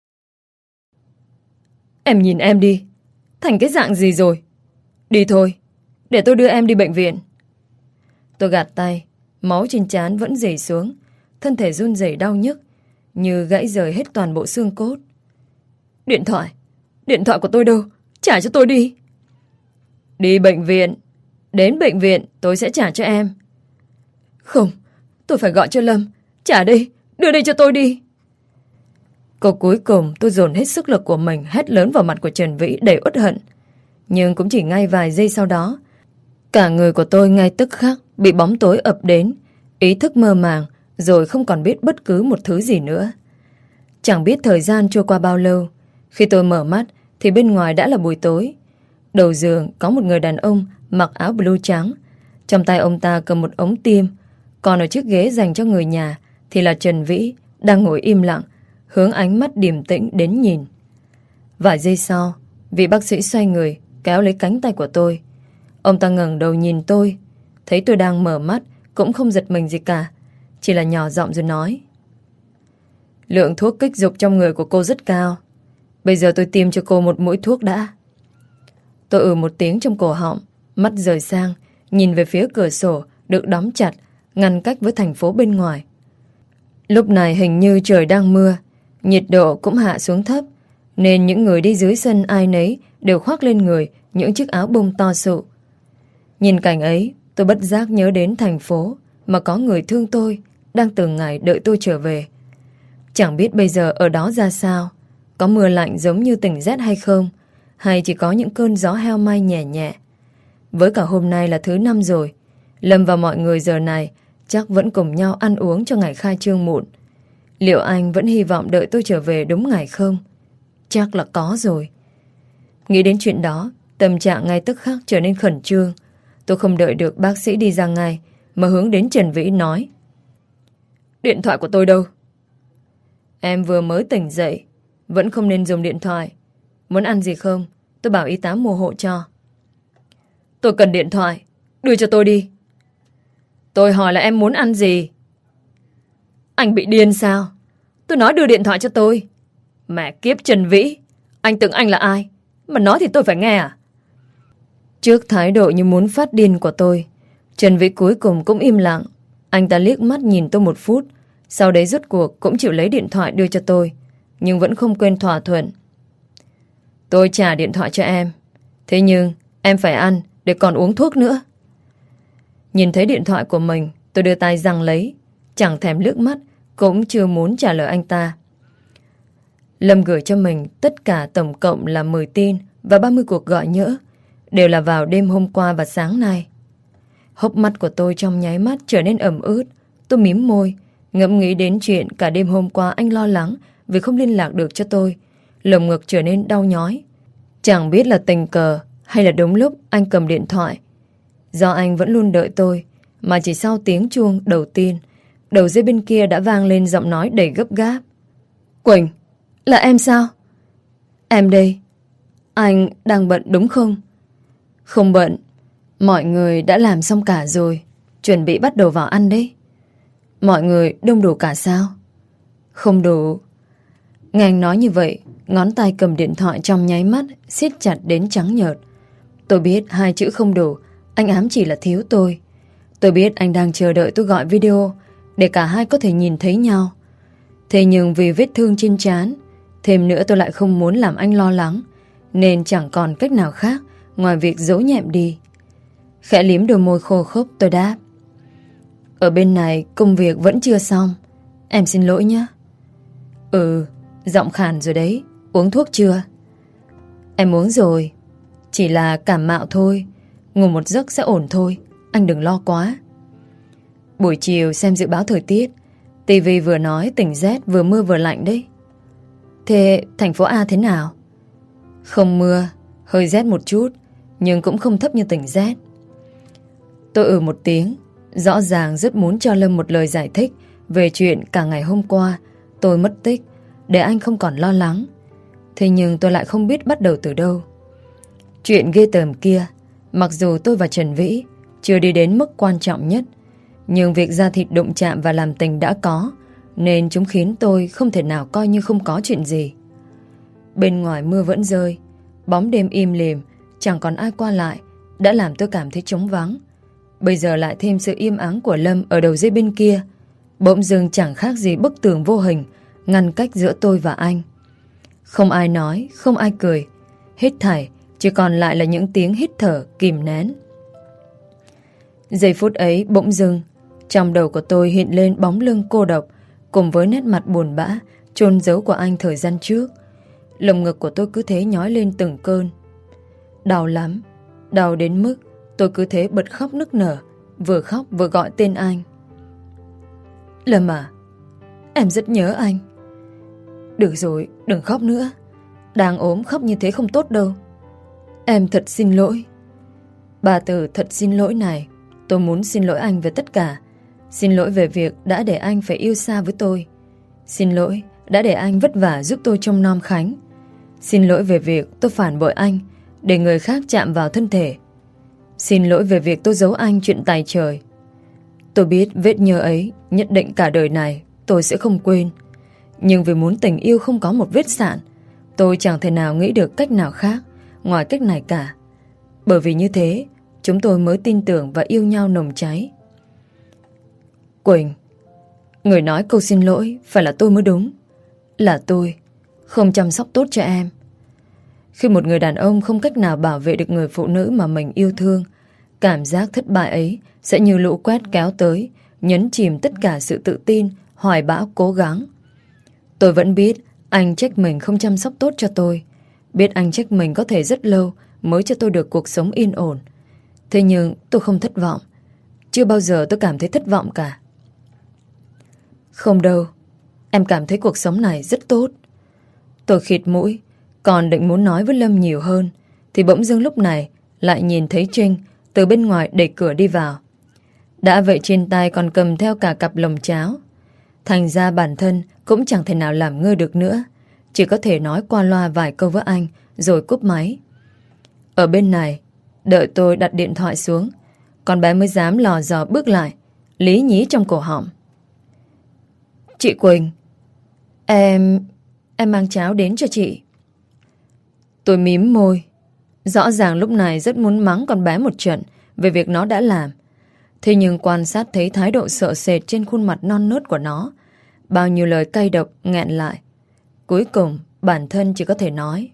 Em nhìn em đi, thành cái dạng gì rồi? Đi thôi, để tôi đưa em đi bệnh viện. Tôi gạt tay, máu trên trán vẫn rỉ xuống, thân thể run rẩy đau nhức, như gãy rời hết toàn bộ xương cốt. Điện thoại, điện thoại của tôi đâu? Trả cho tôi đi. Đi bệnh viện, đến bệnh viện tôi sẽ trả cho em. Không, tôi phải gọi cho Lâm. Trả đây, đưa đây cho tôi đi. Câu cuối cùng tôi dồn hết sức lực của mình hét lớn vào mặt của Trần Vĩ đầy uất hận. Nhưng cũng chỉ ngay vài giây sau đó, cả người của tôi ngay tức khắc bị bóng tối ập đến, ý thức mơ màng, rồi không còn biết bất cứ một thứ gì nữa. Chẳng biết thời gian trôi qua bao lâu, khi tôi mở mắt thì bên ngoài đã là buổi tối. Đầu giường có một người đàn ông mặc áo blue trắng, trong tay ông ta cầm một ống tiêm, còn ở chiếc ghế dành cho người nhà thì là Trần Vĩ đang ngồi im lặng, hướng ánh mắt điềm tĩnh đến nhìn. Vài giây sau, vị bác sĩ xoay người kéo lấy cánh tay của tôi. Ông ta ngẩng đầu nhìn tôi, thấy tôi đang mở mắt cũng không giật mình gì cả, chỉ là nhỏ giọng rồi nói: Lượng thuốc kích dục trong người của cô rất cao, bây giờ tôi tiêm cho cô một mũi thuốc đã. Tôi ừ một tiếng trong cổ họng, mắt rời sang nhìn về phía cửa sổ được đóng chặt, ngăn cách với thành phố bên ngoài. Lúc này hình như trời đang mưa, nhiệt độ cũng hạ xuống thấp, nên những người đi dưới sân ai nấy đều khoác lên người những chiếc áo bông to sụ. Nhìn cảnh ấy, tôi bất giác nhớ đến thành phố mà có người thương tôi đang từng ngày đợi tôi trở về. Chẳng biết bây giờ ở đó ra sao, có mưa lạnh giống như tỉnh rét hay không, hay chỉ có những cơn gió heo may nhẹ nhẹ. Với cả hôm nay là thứ năm rồi, Lâm và mọi người giờ này chắc vẫn cùng nhau ăn uống cho ngày khai trương muộn. Liệu anh vẫn hy vọng đợi tôi trở về đúng ngày không? Chắc là có rồi. Nghĩ đến chuyện đó, tâm trạng ngay tức khắc trở nên khẩn trương. Tôi không đợi được bác sĩ đi ra ngay, mà hướng đến Trần Vĩ nói: Điện thoại của tôi đâu? Em vừa mới tỉnh dậy, vẫn không nên dùng điện thoại. Muốn ăn gì không? Tôi bảo y tá mua hộ cho. Tôi cần điện thoại, đưa cho tôi đi. Tôi hỏi là em muốn ăn gì? Anh bị điên sao? Tôi nói đưa điện thoại cho tôi. Mẹ kiếp Trần Vĩ, anh tưởng anh là ai mà nói thì tôi phải nghe à? Trước thái độ như muốn phát điên của tôi, Trần Vĩ cuối cùng cũng im lặng. Anh ta liếc mắt nhìn tôi một phút, sau đấy rốt cuộc cũng chịu lấy điện thoại đưa cho tôi, nhưng vẫn không quên thỏa thuận. Tôi trả điện thoại cho em, thế nhưng em phải ăn để còn uống thuốc nữa. Nhìn thấy điện thoại của mình, tôi đưa tay giằng lấy, chẳng thèm liếc mắt, cũng chưa muốn trả lời anh ta. Lâm gửi cho mình tất cả tổng cộng là mười tin và ba mươi cuộc gọi nhỡ, đều là vào đêm hôm qua và sáng nay. Hốc mắt của tôi trong nháy mắt trở nên ẩm ướt. Tôi mím môi, ngẫm nghĩ đến chuyện cả đêm hôm qua anh lo lắng vì không liên lạc được cho tôi. Lồng ngực trở nên đau nhói. Chẳng biết là tình cờ hay là đúng lúc anh cầm điện thoại. Do anh vẫn luôn đợi tôi, mà chỉ sau tiếng chuông đầu tiên, đầu dây bên kia đã vang lên giọng nói đầy gấp gáp. Quỳnh, là em sao? Em đây. Anh đang bận đúng không? Không bận. Mọi người đã làm xong cả rồi, chuẩn bị bắt đầu vào ăn đấy. Mọi người đông đủ cả sao? Không đủ. Nghe anh nói như vậy, ngón tay cầm điện thoại trong nháy mắt siết chặt đến trắng nhợt. Tôi biết hai chữ không đủ, anh ám chỉ là thiếu tôi. Tôi biết anh đang chờ đợi tôi gọi video để cả hai có thể nhìn thấy nhau. Thế nhưng vì vết thương trên trán, thêm nữa tôi lại không muốn làm anh lo lắng, nên chẳng còn cách nào khác ngoài việc giấu nhẹm đi. Khẽ liếm đôi môi khô khốc, tôi đáp. Ở bên này công việc vẫn chưa xong. Em xin lỗi nhé. Ừ, giọng khàn rồi đấy. Uống thuốc chưa? Em uống rồi. Chỉ là cảm mạo thôi. Ngủ một giấc sẽ ổn thôi. Anh đừng lo quá. Buổi chiều xem dự báo thời tiết, tivi vừa nói tỉnh rét, vừa mưa vừa lạnh đấy. Thế thành phố A thế nào? Không mưa, hơi rét một chút, nhưng cũng không thấp như tỉnh rét. Tôi ừ một tiếng. Rõ ràng rất muốn cho Lâm một lời giải thích về chuyện cả ngày hôm qua tôi mất tích, để anh không còn lo lắng. Thế nhưng tôi lại không biết bắt đầu từ đâu. Chuyện ghê tởm kia, mặc dù tôi và Trần Vĩ chưa đi đến mức quan trọng nhất, nhưng việc da thịt đụng chạm và làm tình đã có, nên chúng khiến tôi không thể nào coi như không có chuyện gì. Bên ngoài mưa vẫn rơi, bóng đêm im lìm, chẳng còn ai qua lại, đã làm tôi cảm thấy trống vắng. Bây giờ lại thêm sự im ắng của Lâm ở đầu dây bên kia, bỗng dưng chẳng khác gì bức tường vô hình ngăn cách giữa tôi và anh. Không ai nói, không ai cười, hết thảy chỉ còn lại là những tiếng hít thở kìm nén. Giây phút ấy bỗng dưng trong đầu của tôi hiện lên bóng lưng cô độc cùng với nét mặt buồn bã chôn giấu của anh thời gian trước. Lồng ngực của tôi cứ thế nhói lên từng cơn. Đau lắm, đau đến mức tôi cứ thế bật khóc nức nở, vừa khóc vừa gọi tên anh. Lâm à, em rất nhớ anh. Được rồi, đừng khóc nữa. Đang ốm khóc như thế không tốt đâu. Em thật xin lỗi. Ba từ thật xin lỗi này, tôi muốn xin lỗi anh về tất cả. Xin lỗi về việc đã để anh phải yêu xa với tôi. Xin lỗi đã để anh vất vả giúp tôi trong Nam Khánh. Xin lỗi về việc tôi phản bội anh để người khác chạm vào thân thể. Xin lỗi về việc tôi giấu anh chuyện tài trời. Tôi biết vết nhơ ấy nhất định cả đời này tôi sẽ không quên. Nhưng vì muốn tình yêu không có một vết sạn, tôi chẳng thể nào nghĩ được cách nào khác ngoài cách này cả. Bởi vì như thế chúng tôi mới tin tưởng và yêu nhau nồng cháy. Quỳnh, người nói câu xin lỗi phải là tôi mới đúng. Là tôi không chăm sóc tốt cho em. Khi một người đàn ông không cách nào bảo vệ được người phụ nữ mà mình yêu thương, cảm giác thất bại ấy sẽ như lũ quét kéo tới, nhấn chìm tất cả sự tự tin, hoài bão cố gắng. Tôi vẫn biết anh trách mình không chăm sóc tốt cho tôi. Biết anh trách mình có thể rất lâu mới cho tôi được cuộc sống yên ổn. Thế nhưng tôi không thất vọng. Chưa bao giờ tôi cảm thấy thất vọng cả. Không đâu, em cảm thấy cuộc sống này rất tốt. Tôi khịt mũi, còn định muốn nói với Lâm nhiều hơn, thì bỗng dưng lúc này lại nhìn thấy Trinh từ bên ngoài đẩy cửa đi vào. Đã vậy trên tay còn cầm theo cả cặp lồng cháo. Thành ra bản thân cũng chẳng thể nào làm ngơ được nữa, chỉ có thể nói qua loa vài câu với anh rồi cúp máy. Ở bên này, đợi tôi đặt điện thoại xuống, con bé mới dám lò dò bước lại, lý nhí trong cổ họng. Chị Quỳnh, Em... Em mang cháo đến cho chị. Tôi mím môi. Rõ ràng lúc này rất muốn mắng con bé một trận về việc nó đã làm. Thế nhưng quan sát thấy thái độ sợ sệt trên khuôn mặt non nớt của nó, bao nhiêu lời cay độc nghẹn lại. Cuối cùng bản thân chỉ có thể nói: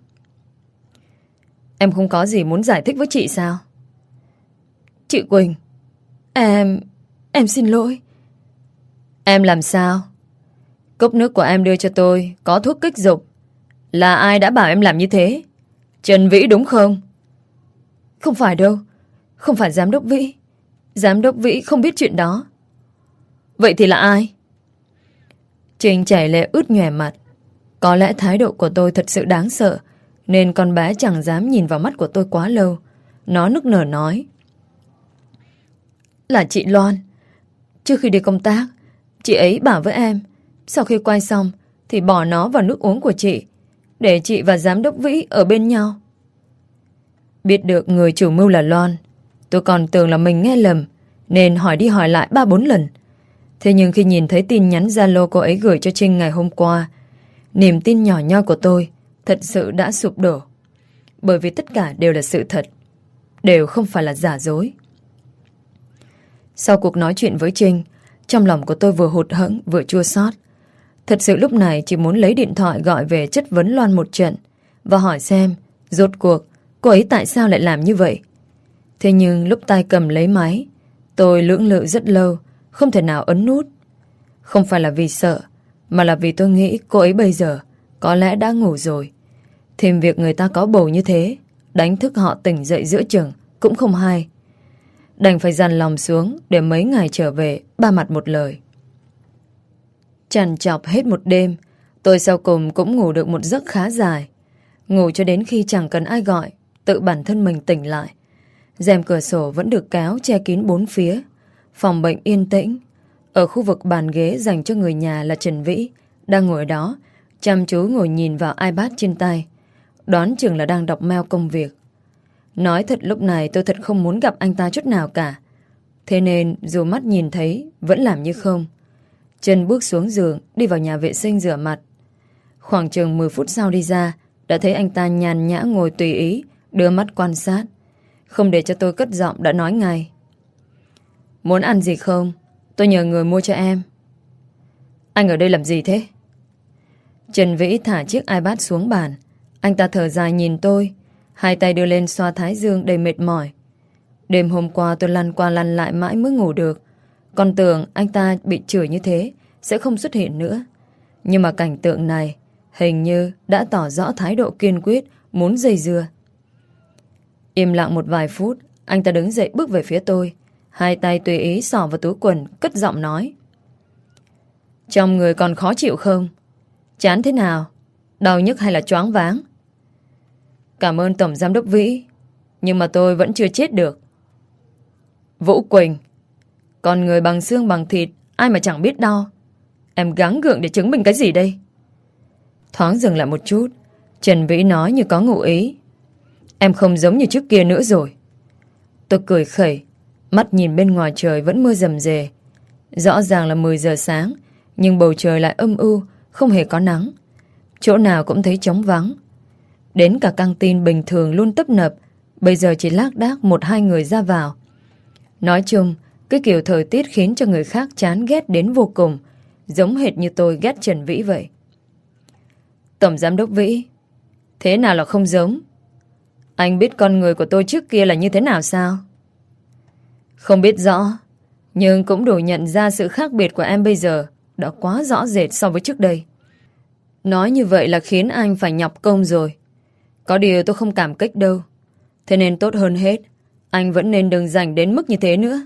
Em không có gì muốn giải thích với chị sao? Chị Quỳnh, Em... Em xin lỗi. Em làm sao? Cốc nước của em đưa cho tôi có thuốc kích dục. Là ai đã bảo em làm như thế? Trần Vĩ đúng không? Không phải đâu. Không phải giám đốc Vĩ. Giám đốc Vĩ không biết chuyện đó. Vậy thì là ai? Trinh chảy lệ ướt nhòe mặt. Có lẽ thái độ của tôi thật sự đáng sợ, nên con bé chẳng dám nhìn vào mắt của tôi quá lâu. Nó nức nở nói. Là chị Loan. Trước khi đi công tác, chị ấy bảo với em sau khi quay xong thì bỏ nó vào nước uống của chị, để chị và giám đốc Vĩ ở bên nhau. Biết được người chủ mưu là Loan, tôi còn tưởng là mình nghe lầm, nên hỏi đi hỏi lại ba bốn lần. Thế nhưng khi nhìn thấy tin nhắn Zalo cô ấy gửi cho Trinh ngày hôm qua, niềm tin nhỏ nhoi của tôi thật sự đã sụp đổ. Bởi vì tất cả đều là sự thật, đều không phải là giả dối. Sau cuộc nói chuyện với Trinh, trong lòng của tôi vừa hụt hẫng vừa chua xót. Thật sự lúc này chỉ muốn lấy điện thoại gọi về chất vấn Loan một trận và hỏi xem rốt cuộc cô ấy tại sao lại làm như vậy. Thế nhưng lúc tay cầm lấy máy, tôi lưỡng lự rất lâu, không thể nào ấn nút. Không phải là vì sợ, mà là vì tôi nghĩ cô ấy bây giờ có lẽ đã ngủ rồi. Thêm việc người ta có bầu như thế, đánh thức họ tỉnh dậy giữa chừng cũng không hay. Đành phải dằn lòng xuống để mấy ngày trở về ba mặt một lời. Trằn trọc hết một đêm, tôi sau cùng cũng ngủ được một giấc khá dài. Ngủ cho đến khi chẳng cần ai gọi, tự bản thân mình tỉnh lại. Rèm cửa sổ vẫn được kéo che kín bốn phía. Phòng bệnh yên tĩnh. Ở khu vực bàn ghế dành cho người nhà là Trần Vĩ đang ngồi đó, chăm chú ngồi nhìn vào iPad trên tay, đoán chừng là đang đọc mail công việc. Nói thật lúc này tôi thật không muốn gặp anh ta chút nào cả. Thế nên dù mắt nhìn thấy vẫn làm như không. Trần bước xuống giường, đi vào nhà vệ sinh rửa mặt. Khoảng chừng mười phút sau đi ra, đã thấy anh ta nhàn nhã ngồi tùy ý, đưa mắt quan sát. Không để cho tôi cất giọng đã nói ngay. Muốn ăn gì không? Tôi nhờ người mua cho em. Anh ở đây làm gì thế? Trần Vĩ thả chiếc iPad xuống bàn. Anh ta thở dài nhìn tôi, hai tay đưa lên xoa thái dương đầy mệt mỏi. Đêm hôm qua tôi lăn qua lăn lại mãi mới ngủ được. Còn tưởng anh ta bị chửi như thế sẽ không xuất hiện nữa. Nhưng mà cảnh tượng này hình như đã tỏ rõ thái độ kiên quyết muốn dây dưa. Im lặng một vài phút, anh ta đứng dậy bước về phía tôi, hai tay tùy ý xỏ vào túi quần, cất giọng nói. Trong người còn khó chịu không? Chán thế nào? Đau nhức hay là choáng váng? Cảm ơn Tổng Giám đốc Vĩ, nhưng mà tôi vẫn chưa chết được. Vũ Quỳnh, con người bằng xương bằng thịt, ai mà chẳng biết đau. Em gắng gượng để chứng minh cái gì đây? Thoáng dừng lại một chút, Trần Vĩ nói như có ngụ ý. Em không giống như trước kia nữa rồi. Tôi cười khẩy, mắt nhìn bên ngoài trời vẫn mưa rầm rề. Rõ ràng là mười giờ sáng, nhưng bầu trời lại âm u, không hề có nắng. Chỗ nào cũng thấy trống vắng. Đến cả căng tin bình thường luôn tấp nập, bây giờ chỉ lác đác một hai người ra vào. Nói chung, cái kiểu thời tiết khiến cho người khác chán ghét đến vô cùng, giống hệt như tôi ghét Trần Vĩ vậy. Tổng Giám đốc Vĩ, thế nào là không giống? Anh biết con người của tôi trước kia là như thế nào sao? Không biết rõ, nhưng cũng đủ nhận ra sự khác biệt của em bây giờ đã quá rõ rệt so với trước đây. Nói như vậy là khiến anh phải nhọc công rồi. Có điều tôi không cảm kích đâu. Thế nên tốt hơn hết, anh vẫn nên đừng rảnh đến mức như thế nữa.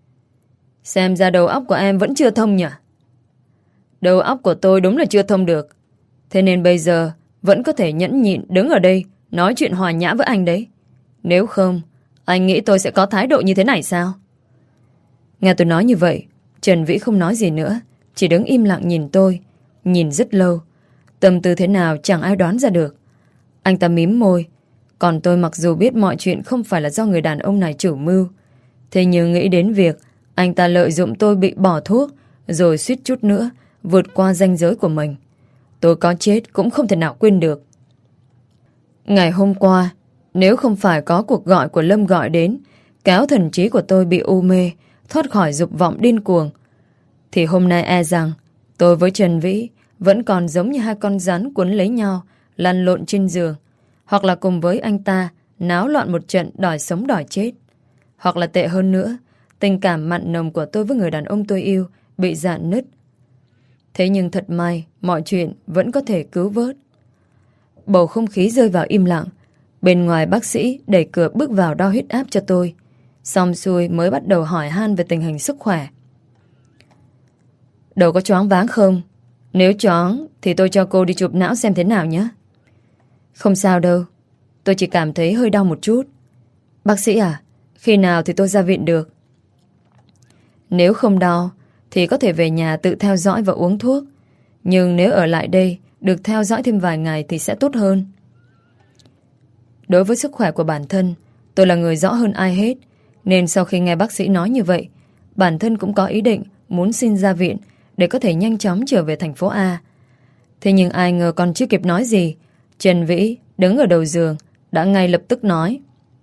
Xem ra đầu óc của em vẫn chưa thông nhỉ? Đầu óc của tôi đúng là chưa thông được. Thế nên bây giờ vẫn có thể nhẫn nhịn đứng ở đây nói chuyện hòa nhã với anh đấy. Nếu không, anh nghĩ tôi sẽ có thái độ như thế này sao? Nghe tôi nói như vậy, Trần Vĩ không nói gì nữa, chỉ đứng im lặng nhìn tôi, nhìn rất lâu. Tâm tư thế nào chẳng ai đoán ra được. Anh ta mím môi, còn tôi mặc dù biết mọi chuyện không phải là do người đàn ông này chủ mưu, thế nhưng nghĩ đến việc anh ta lợi dụng tôi bị bỏ thuốc, rồi suýt chút nữa vượt qua ranh giới của mình, tôi có chết cũng không thể nào quên được. Ngày hôm qua, nếu không phải có cuộc gọi của Lâm gọi đến, kéo thần trí của tôi bị u mê, thoát khỏi dục vọng điên cuồng, thì hôm nay e rằng tôi với Trần Vĩ vẫn còn giống như hai con rắn cuốn lấy nhau, lăn lộn trên giường, hoặc là cùng với anh ta náo loạn một trận đòi sống đòi chết. Hoặc là tệ hơn nữa, tình cảm mặn nồng của tôi với người đàn ông tôi yêu bị rạn nứt. Thế nhưng thật may, mọi chuyện vẫn có thể cứu vớt. Bầu không khí rơi vào im lặng. Bên ngoài bác sĩ đẩy cửa bước vào đo huyết áp cho tôi. Xong xuôi mới bắt đầu hỏi han về tình hình sức khỏe. Đầu có choáng váng không? Nếu choáng thì tôi cho cô đi chụp não xem thế nào nhé. Không sao đâu, tôi chỉ cảm thấy hơi đau một chút. Bác sĩ à, khi nào thì tôi ra viện được? Nếu không đau thì có thể về nhà tự theo dõi và uống thuốc. Nhưng nếu ở lại đây được theo dõi thêm vài ngày thì sẽ tốt hơn. Đối với sức khỏe của bản thân, tôi là người rõ hơn ai hết. Nên sau khi nghe bác sĩ nói như vậy, bản thân cũng có ý định muốn xin ra viện để có thể nhanh chóng trở về thành phố A. Thế nhưng ai ngờ còn chưa kịp nói gì, Trần Vĩ đứng ở đầu giường đã ngay lập tức nói: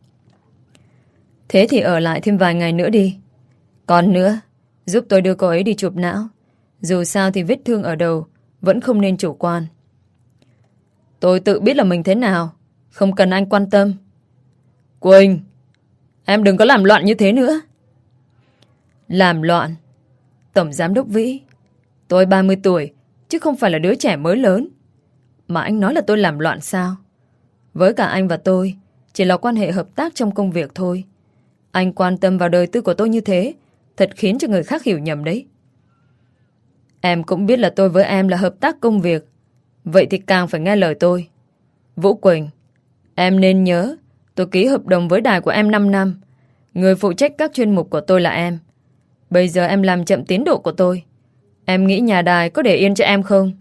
Thế thì ở lại thêm vài ngày nữa đi. Còn nữa, giúp tôi đưa cô ấy đi chụp não. Dù sao thì vết thương ở đầu vẫn không nên chủ quan. Tôi tự biết là mình thế nào, không cần anh quan tâm. Quỳnh, em đừng có làm loạn như thế nữa. Làm loạn? Tổng giám đốc Vĩ, tôi ba mươi tuổi, chứ không phải là đứa trẻ mới lớn. Mà anh nói là tôi làm loạn sao? Với cả anh và tôi chỉ là quan hệ hợp tác trong công việc thôi. Anh quan tâm vào đời tư của tôi như thế, thật khiến cho người khác hiểu nhầm đấy. Em cũng biết là tôi với em là hợp tác công việc, vậy thì càng phải nghe lời tôi. Vũ Quỳnh, em nên nhớ, tôi ký hợp đồng với đài của em năm năm. Người phụ trách các chuyên mục của tôi là em. Bây giờ em làm chậm tiến độ của tôi, em nghĩ nhà đài có để yên cho em không?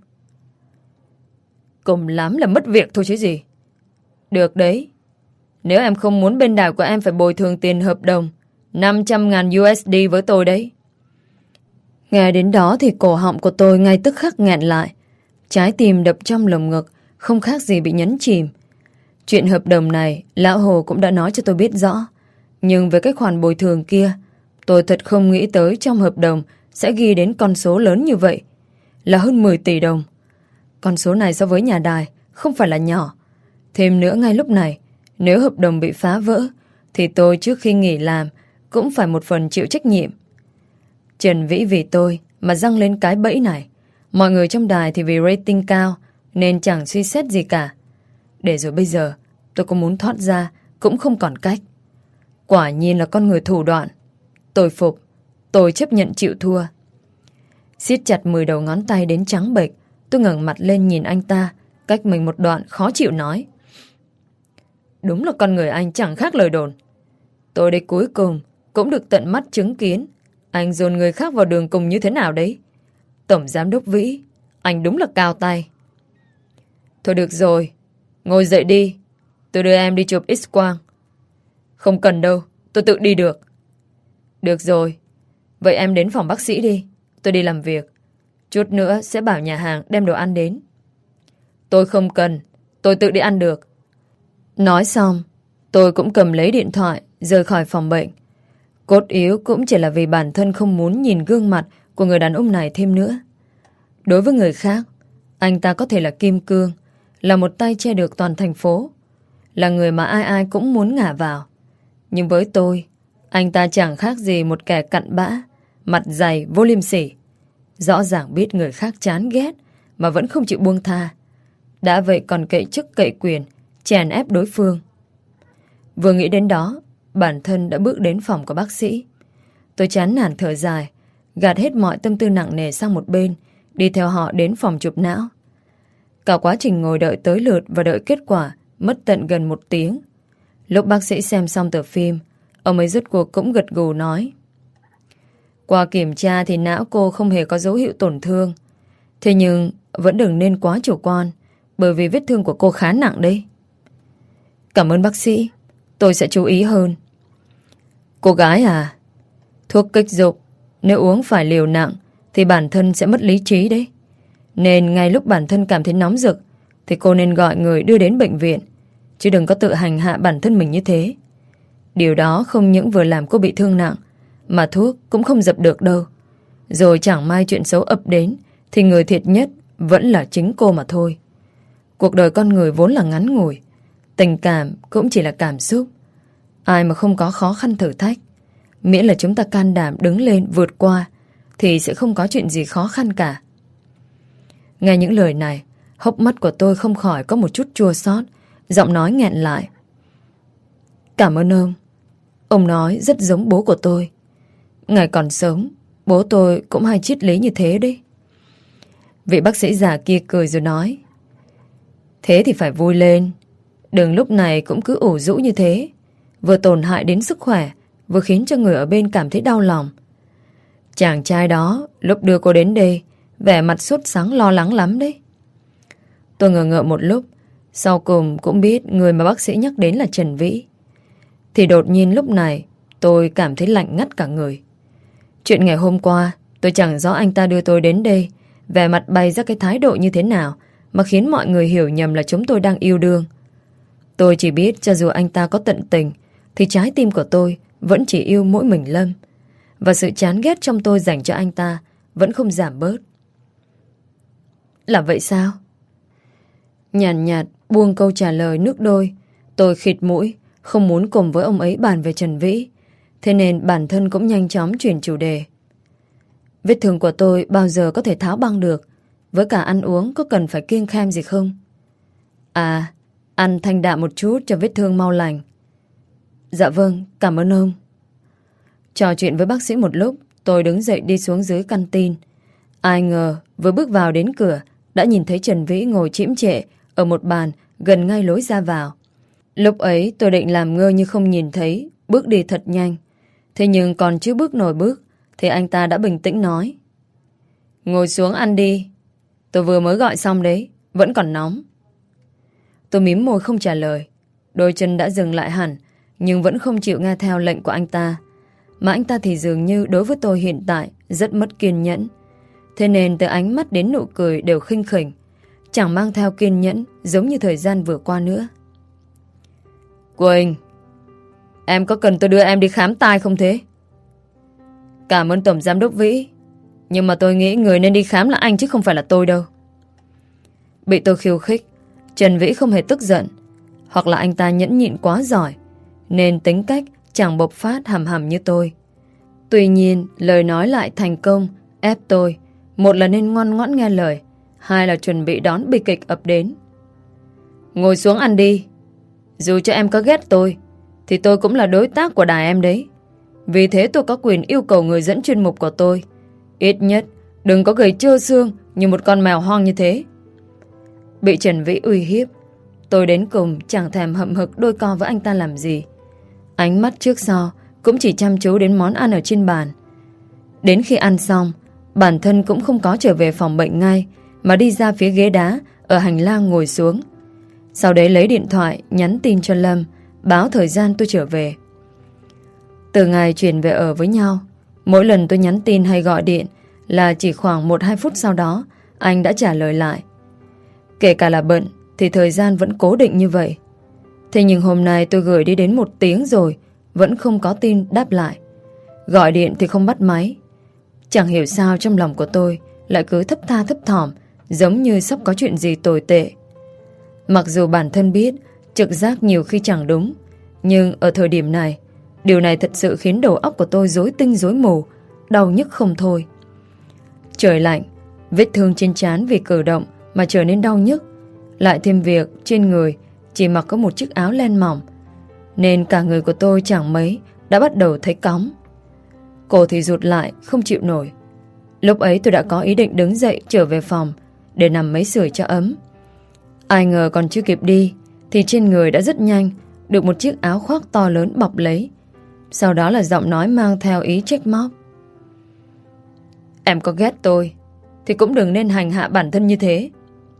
Cùng lắm là mất việc thôi chứ gì. Được đấy. Nếu em không muốn bên đài của em phải bồi thường tiền hợp đồng năm trăm ngàn u ét đê với tôi đấy. Nghe đến đó thì cổ họng của tôi ngay tức khắc nghẹn lại. Trái tim đập trong lồng ngực, không khác gì bị nhấn chìm. Chuyện hợp đồng này Lão Hồ cũng đã nói cho tôi biết rõ. Nhưng với cái khoản bồi thường kia, tôi thật không nghĩ tới trong hợp đồng sẽ ghi đến con số lớn như vậy, là hơn mười tỷ đồng. Con số này so với nhà đài không phải là nhỏ. Thêm nữa ngay lúc này, nếu hợp đồng bị phá vỡ thì tôi trước khi nghỉ làm cũng phải một phần chịu trách nhiệm. Trần Vĩ vì tôi mà răng lên cái bẫy này. Mọi người trong đài thì vì rating cao nên chẳng suy xét gì cả. Để rồi bây giờ tôi có muốn thoát ra cũng không còn cách. Quả nhiên là con người thủ đoạn. Tôi phục. Tôi chấp nhận chịu thua. Siết chặt mười đầu ngón tay đến trắng bệch, tôi ngẩng mặt lên nhìn anh ta, cách mình một đoạn khó chịu nói: Đúng là con người anh chẳng khác lời đồn. Tôi đây cuối cùng cũng được tận mắt chứng kiến anh dồn người khác vào đường cùng như thế nào đấy. Tổng giám đốc Vĩ, anh đúng là cao tay. Thôi được rồi, ngồi dậy đi, tôi đưa em đi chụp X-quang. Không cần đâu, tôi tự đi được. Được rồi, vậy em đến phòng bác sĩ đi, tôi đi làm việc. Chút nữa sẽ bảo nhà hàng đem đồ ăn đến. Tôi không cần, tôi tự đi ăn được. Nói xong, tôi cũng cầm lấy điện thoại rời khỏi phòng bệnh. Cốt yếu cũng chỉ là vì bản thân không muốn nhìn gương mặt của người đàn ông này thêm nữa. Đối với người khác, anh ta có thể là kim cương, là một tay che được toàn thành phố, là người mà ai ai cũng muốn ngả vào. Nhưng với tôi, anh ta chẳng khác gì một kẻ cặn bã, mặt dày vô liêm sỉ. Rõ ràng biết người khác chán ghét mà vẫn không chịu buông tha. Đã vậy còn cậy chức cậy quyền, chèn ép đối phương. Vừa nghĩ đến đó, bản thân đã bước đến phòng của bác sĩ. Tôi chán nản thở dài, gạt hết mọi tâm tư nặng nề sang một bên, đi theo họ đến phòng chụp não. Cả quá trình ngồi đợi tới lượt và đợi kết quả mất tận gần một tiếng. Lúc bác sĩ xem xong tờ phim, ông ấy rốt cuộc cũng gật gù nói: Qua kiểm tra thì não cô không hề có dấu hiệu tổn thương. Thế nhưng vẫn đừng nên quá chủ quan, bởi vì vết thương của cô khá nặng đấy. Cảm ơn bác sĩ, tôi sẽ chú ý hơn. Cô gái à, thuốc kích dục nếu uống phải liều nặng thì bản thân sẽ mất lý trí đấy. Nên ngay lúc bản thân cảm thấy nóng rực thì cô nên gọi người đưa đến bệnh viện, chứ đừng có tự hành hạ bản thân mình như thế. Điều đó không những vừa làm cô bị thương nặng, mà thuốc cũng không dập được đâu. Rồi chẳng may chuyện xấu ập đến thì người thiệt nhất vẫn là chính cô mà thôi. Cuộc đời con người vốn là ngắn ngủi, tình cảm cũng chỉ là cảm xúc. Ai mà không có khó khăn thử thách, miễn là chúng ta can đảm đứng lên vượt qua thì sẽ không có chuyện gì khó khăn cả. Nghe những lời này, hốc mắt của tôi không khỏi có một chút chua xót, giọng nói nghẹn lại. Cảm ơn ông. Ông nói rất giống bố của tôi. Ngày còn sống, bố tôi cũng hay triết lý như thế đấy. Vị bác sĩ già kia cười rồi nói: Thế thì phải vui lên. Đừng lúc này cũng cứ ủ rũ như thế. Vừa tổn hại đến sức khỏe, vừa khiến cho người ở bên cảm thấy đau lòng. Chàng trai đó lúc đưa cô đến đây vẻ mặt sốt sắng lo lắng lắm đấy. Tôi ngờ ngợ một lúc, sau cùng cũng biết người mà bác sĩ nhắc đến là Trần Vĩ. Thì đột nhiên lúc này tôi cảm thấy lạnh ngắt cả người. Chuyện ngày hôm qua tôi chẳng rõ anh ta đưa tôi đến đây vẻ mặt bày ra cái thái độ như thế nào mà khiến mọi người hiểu nhầm là chúng tôi đang yêu đương. Tôi chỉ biết cho dù anh ta có tận tình thì trái tim của tôi vẫn chỉ yêu mỗi mình Lâm. Và sự chán ghét trong tôi dành cho anh ta vẫn không giảm bớt. Là vậy sao? Nhàn nhạt, nhạt buông câu trả lời nước đôi. Tôi khịt mũi, không muốn cùng với ông ấy bàn về Trần Vĩ. Thế nên bản thân cũng nhanh chóng chuyển chủ đề. Vết thương của tôi bao giờ có thể tháo băng được? Với cả ăn uống có cần phải kiêng khem gì không? À, ăn thanh đạm một chút cho vết thương mau lành. Dạ vâng, cảm ơn ông. Trò chuyện với bác sĩ một lúc, tôi đứng dậy đi xuống dưới căn tin. Ai ngờ vừa bước vào đến cửa đã nhìn thấy Trần Vĩ ngồi chễm chệ ở một bàn gần ngay lối ra vào. Lúc ấy tôi định làm ngơ như không nhìn thấy, bước đi thật nhanh. Thế nhưng còn chưa bước nổi bước thì anh ta đã bình tĩnh nói: Ngồi xuống ăn đi. Tôi vừa mới gọi xong đấy, vẫn còn nóng. Tôi mím môi không trả lời. Đôi chân đã dừng lại hẳn, nhưng vẫn không chịu nghe theo lệnh của anh ta. Mà anh ta thì dường như đối với tôi hiện tại rất mất kiên nhẫn. Thế nên từ ánh mắt đến nụ cười đều khinh khỉnh, chẳng mang theo kiên nhẫn giống như thời gian vừa qua nữa. Quỳnh, em có cần tôi đưa em đi khám tai không thế? Cảm ơn Tổng Giám đốc Vĩ, nhưng mà tôi nghĩ người nên đi khám là anh chứ không phải là tôi đâu. Bị tôi khiêu khích, Trần Vĩ không hề tức giận. Hoặc là anh ta nhẫn nhịn quá giỏi, nên tính cách chẳng bộc phát hầm hầm như tôi. Tuy nhiên lời nói lại thành công ép tôi, một là nên ngoan ngoãn nghe lời, hai là chuẩn bị đón bi kịch ập đến. Ngồi xuống ăn đi. Dù cho em có ghét tôi thì tôi cũng là đối tác của đài em đấy. Vì thế tôi có quyền yêu cầu người dẫn chuyên mục của tôi ít nhất đừng có gầy trơ xương như một con mèo hoang như thế. Bị Trần Vĩ uy hiếp, tôi đến cùng chẳng thèm hậm hực đôi co với anh ta làm gì. Ánh mắt trước sau cũng chỉ chăm chú đến món ăn ở trên bàn. Đến khi ăn xong, bản thân cũng không có trở về phòng bệnh ngay, mà đi ra phía ghế đá ở hành lang ngồi xuống. Sau đấy lấy điện thoại nhắn tin cho Lâm, báo thời gian tôi trở về. Từ ngày chuyển về ở với nhau, mỗi lần tôi nhắn tin hay gọi điện là chỉ khoảng một hai phút sau đó anh đã trả lời lại. Kể cả là bận thì thời gian vẫn cố định như vậy. Thế nhưng hôm nay tôi gửi đi đến một tiếng rồi vẫn không có tin đáp lại. Gọi điện thì không bắt máy. Chẳng hiểu sao trong lòng của tôi lại cứ thấp tha thấp thỏm, giống như sắp có chuyện gì tồi tệ. Mặc dù bản thân biết trực giác nhiều khi chẳng đúng, nhưng ở thời điểm này, điều này thật sự khiến đầu óc của tôi rối tinh rối mù, đau nhức không thôi. Trời lạnh, vết thương trên trán vì cử động mà trở nên đau nhức, lại thêm việc trên người chỉ mặc có một chiếc áo len mỏng, nên cả người của tôi chẳng mấy đã bắt đầu thấy cóng. Cổ thì rụt lại không chịu nổi. Lúc ấy tôi đã có ý định đứng dậy trở về phòng để nằm mấy sưởi cho ấm. Ai ngờ còn chưa kịp đi thì trên người đã rất nhanh được một chiếc áo khoác to lớn bọc lấy. Sau đó là giọng nói mang theo ý trách móc. Em có ghét tôi thì cũng đừng nên hành hạ bản thân như thế.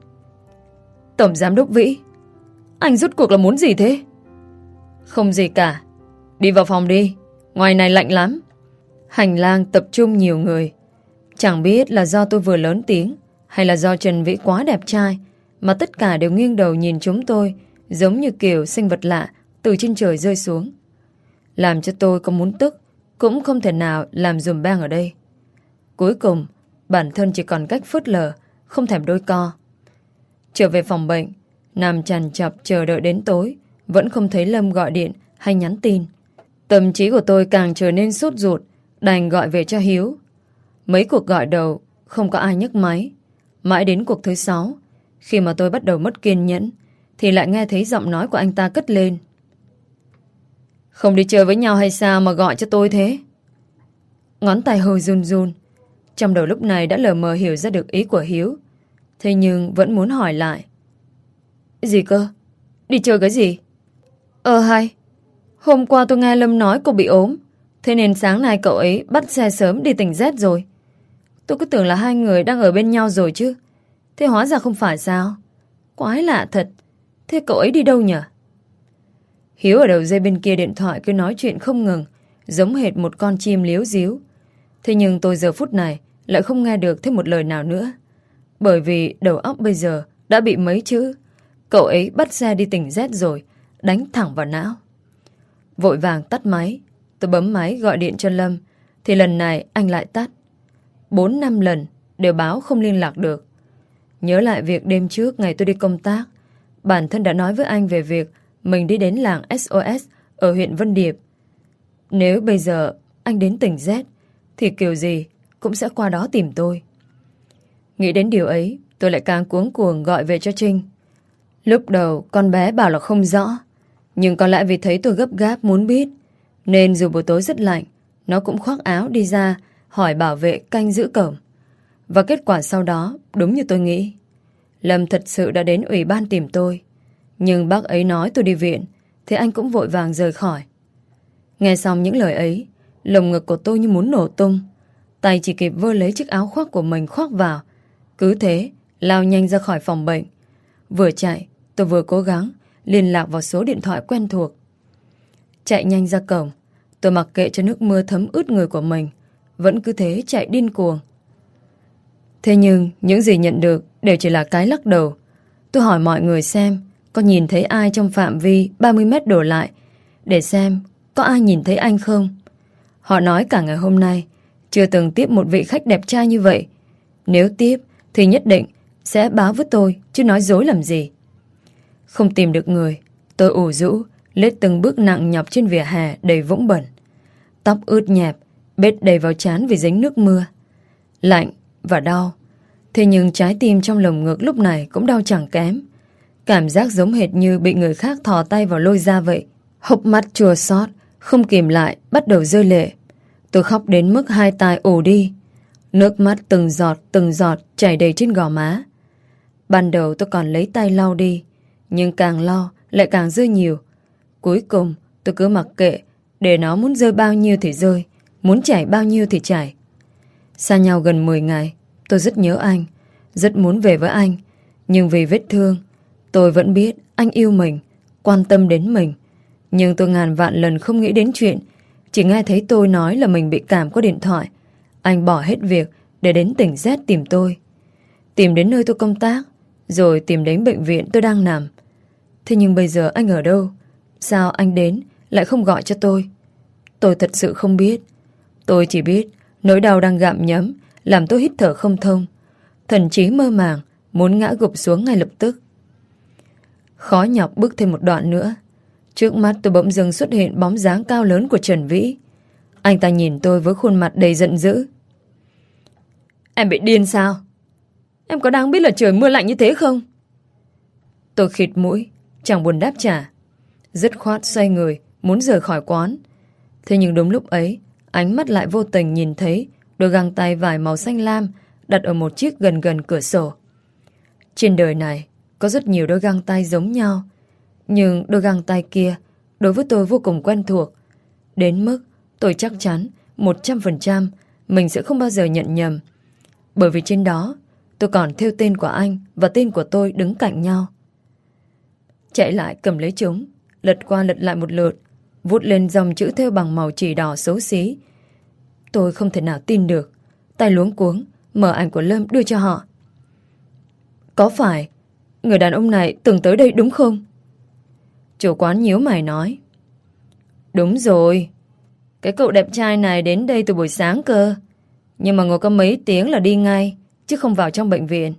Tổng Giám đốc Vĩ, anh rốt cuộc là muốn gì thế? Không gì cả. Đi vào phòng đi, ngoài này lạnh lắm. Hành lang tập trung nhiều người. Chẳng biết là do tôi vừa lớn tiếng hay là do Trần Vĩ quá đẹp trai mà tất cả đều nghiêng đầu nhìn chúng tôi, giống như kiểu sinh vật lạ từ trên trời rơi xuống, làm cho tôi có muốn tức cũng không thể nào làm dùm beng ở đây. Cuối cùng bản thân chỉ còn cách phớt lờ, không thèm đôi co. Trở về phòng bệnh, nằm chằn chọc chờ đợi đến tối, vẫn không thấy Lâm gọi điện hay nhắn tin. Tâm trí của tôi càng trở nên sốt ruột, đành gọi về cho Hiếu. Mấy cuộc gọi đầu không có ai nhấc máy. Mãi đến cuộc thứ sáu, khi mà tôi bắt đầu mất kiên nhẫn, thì lại nghe thấy giọng nói của anh ta cất lên. Không đi chơi với nhau hay sao mà gọi cho tôi thế? Ngón tay hơi run run. Trong đầu lúc này đã lờ mờ hiểu ra được ý của Hiếu. Thế nhưng vẫn muốn hỏi lại. Gì cơ? Đi chơi cái gì? Ờ hay, hôm qua tôi nghe Lâm nói cô bị ốm, thế nên sáng nay cậu ấy bắt xe sớm đi tỉnh Z rồi. Tôi cứ tưởng là hai người đang ở bên nhau rồi chứ. Thế hóa ra không phải sao? Quái lạ thật. Thế cậu ấy đi đâu nhỉ? Hiếu ở đầu dây bên kia điện thoại cứ nói chuyện không ngừng, giống hệt một con chim líu díu. Thế nhưng tôi giờ phút này lại không nghe được thêm một lời nào nữa. Bởi vì đầu óc bây giờ đã bị mấy chữ cậu ấy bắt xe đi tỉnh Z rồi đánh thẳng vào não. Vội vàng tắt máy. Tôi bấm máy gọi điện cho Lâm, thì lần này anh lại tắt. Bốn năm lần đều báo không liên lạc được. Nhớ lại việc đêm trước ngày tôi đi công tác, bản thân đã nói với anh về việc mình đi đến làng ét o ét ở huyện Vân Điệp. Nếu bây giờ anh đến tỉnh Z thì kiểu gì cũng sẽ qua đó tìm tôi. Nghĩ đến điều ấy, tôi lại càng cuống cuồng gọi về cho Trinh. Lúc đầu con bé bảo là không rõ, nhưng có lẽ vì thấy tôi gấp gáp muốn biết, nên dù buổi tối rất lạnh, nó cũng khoác áo đi ra hỏi bảo vệ canh giữ cổng. Và kết quả sau đó đúng như tôi nghĩ. Lâm thật sự đã đến ủy ban tìm tôi. Nhưng bác ấy nói tôi đi viện, thì anh cũng vội vàng rời khỏi. Nghe xong những lời ấy, lồng ngực của tôi như muốn nổ tung. Tay chỉ kịp vơ lấy chiếc áo khoác của mình khoác vào. Cứ thế lao nhanh ra khỏi phòng bệnh. Vừa chạy tôi vừa cố gắng liên lạc vào số điện thoại quen thuộc. Chạy nhanh ra cổng, tôi mặc kệ cho nước mưa thấm ướt người của mình, vẫn cứ thế chạy điên cuồng. Thế nhưng những gì nhận được đều chỉ là cái lắc đầu. Tôi hỏi mọi người xem có nhìn thấy ai trong phạm vi ba mươi mét đổ lại, để xem có ai nhìn thấy anh không. Họ nói cả ngày hôm nay chưa từng tiếp một vị khách đẹp trai như vậy. Nếu tiếp thì nhất định sẽ báo với tôi, chứ nói dối làm gì. Không tìm được người, tôi ủ rũ lết từng bước nặng nhọc trên vỉa hè đầy vũng bẩn. Tóc ướt nhẹp, bết đầy vào trán vì dính nước mưa. Lạnh và đau. Thế nhưng trái tim trong lồng ngực lúc này cũng đau chẳng kém. Cảm giác giống hệt như bị người khác thò tay vào lôi ra vậy. Hốc mắt chua xót, không kìm lại, bắt đầu rơi lệ. Tôi khóc đến mức hai tai ù đi. Nước mắt từng giọt từng giọt chảy đầy trên gò má. Ban đầu tôi còn lấy tay lau đi, nhưng càng lau lại càng rơi nhiều. Cuối cùng tôi cứ mặc kệ, để nó muốn rơi bao nhiêu thì rơi, muốn chảy bao nhiêu thì chảy. Xa nhau gần mười ngày, tôi rất nhớ anh, rất muốn về với anh. Nhưng vì vết thương, tôi vẫn biết anh yêu mình, quan tâm đến mình. Nhưng tôi ngàn vạn lần không nghĩ đến chuyện chỉ nghe thấy tôi nói là mình bị cảm qua điện thoại, anh bỏ hết việc để đến tỉnh Z tìm tôi. Tìm đến nơi tôi công tác, rồi tìm đến bệnh viện tôi đang nằm. Thế nhưng bây giờ anh ở đâu? Sao anh đến lại không gọi cho tôi? Tôi thật sự không biết. Tôi chỉ biết nỗi đau đang gặm nhấm làm tôi hít thở không thông, thần trí mơ màng, muốn ngã gục xuống ngay lập tức. Khó nhọc bước thêm một đoạn nữa, trước mắt tôi bỗng dưng xuất hiện bóng dáng cao lớn của Trần Vĩ. Anh ta nhìn tôi với khuôn mặt đầy giận dữ. Em bị điên sao? Em có đang biết là trời mưa lạnh như thế không? Tôi khịt mũi, chẳng buồn đáp trả, dứt khoát xoay người muốn rời khỏi quán. Thế nhưng đúng lúc ấy, ánh mắt lại vô tình nhìn thấy đôi găng tay vải màu xanh lam đặt ở một chiếc gần gần cửa sổ. Trên đời này có rất nhiều đôi găng tay giống nhau, nhưng đôi găng tay kia đối với tôi vô cùng quen thuộc, đến mức tôi chắc chắn một trăm phần trăm mình sẽ không bao giờ nhận nhầm. Bởi vì trên đó tôi còn thêu tên của anh và tên của tôi đứng cạnh nhau. Chạy lại cầm lấy chúng, lật qua lật lại một lượt, vút lên dòng chữ thêu bằng màu chỉ đỏ xấu xí. Tôi không thể nào tin được, tay luống cuống mở ảnh của Lâm đưa cho họ. Có phải người đàn ông này từng tới đây đúng không? Chủ quán nhíu mày nói. Đúng rồi, cái cậu đẹp trai này đến đây từ buổi sáng cơ, nhưng mà ngồi có mấy tiếng là đi ngay, chứ không vào trong bệnh viện.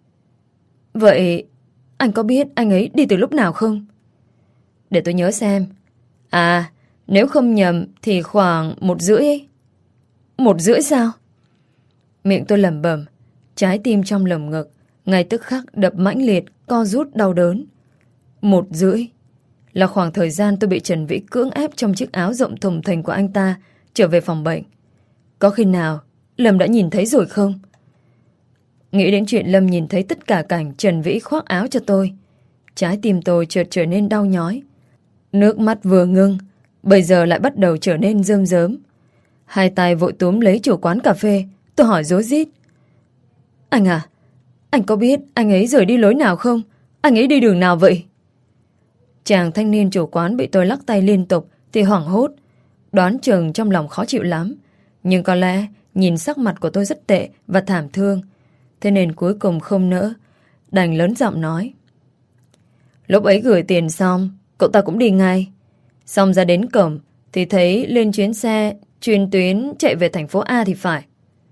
Vậy anh có biết anh ấy đi từ lúc nào không? Để tôi nhớ xem. À, nếu không nhầm thì khoảng một rưỡi ấy. Một rưỡi sao? Miệng tôi lẩm bẩm, trái tim trong lồng ngực ngay tức khắc đập mãnh liệt, co rút đau đớn. Một rưỡi. là khoảng thời gian tôi bị Trần Vĩ cưỡng ép trong chiếc áo rộng thùng thình của anh ta trở về phòng bệnh. Có khi nào Lâm đã nhìn thấy rồi không? Nghĩ đến chuyện Lâm nhìn thấy tất cả cảnh Trần Vĩ khoác áo cho tôi, trái tim tôi chợt trở nên đau nhói. Nước mắt vừa ngưng, bây giờ lại bắt đầu trở nên rơm rớm. Hai tay vội túm lấy chủ quán cà phê. Tôi hỏi rối rít: Anh à, anh có biết anh ấy rời đi lối nào không? Anh ấy đi đường nào vậy? Chàng thanh niên chủ quán bị tôi lắc tay liên tục thì hoảng hốt, đoán chừng trong lòng khó chịu lắm. Nhưng có lẽ nhìn sắc mặt của tôi rất tệ và thảm thương, thế nên cuối cùng không nỡ, đành lớn giọng nói: Lúc ấy gửi tiền xong, cậu ta cũng đi ngay. Xong ra đến cổng thì thấy lên chuyến xe chuyên tuyến chạy về thành phố A thì phải.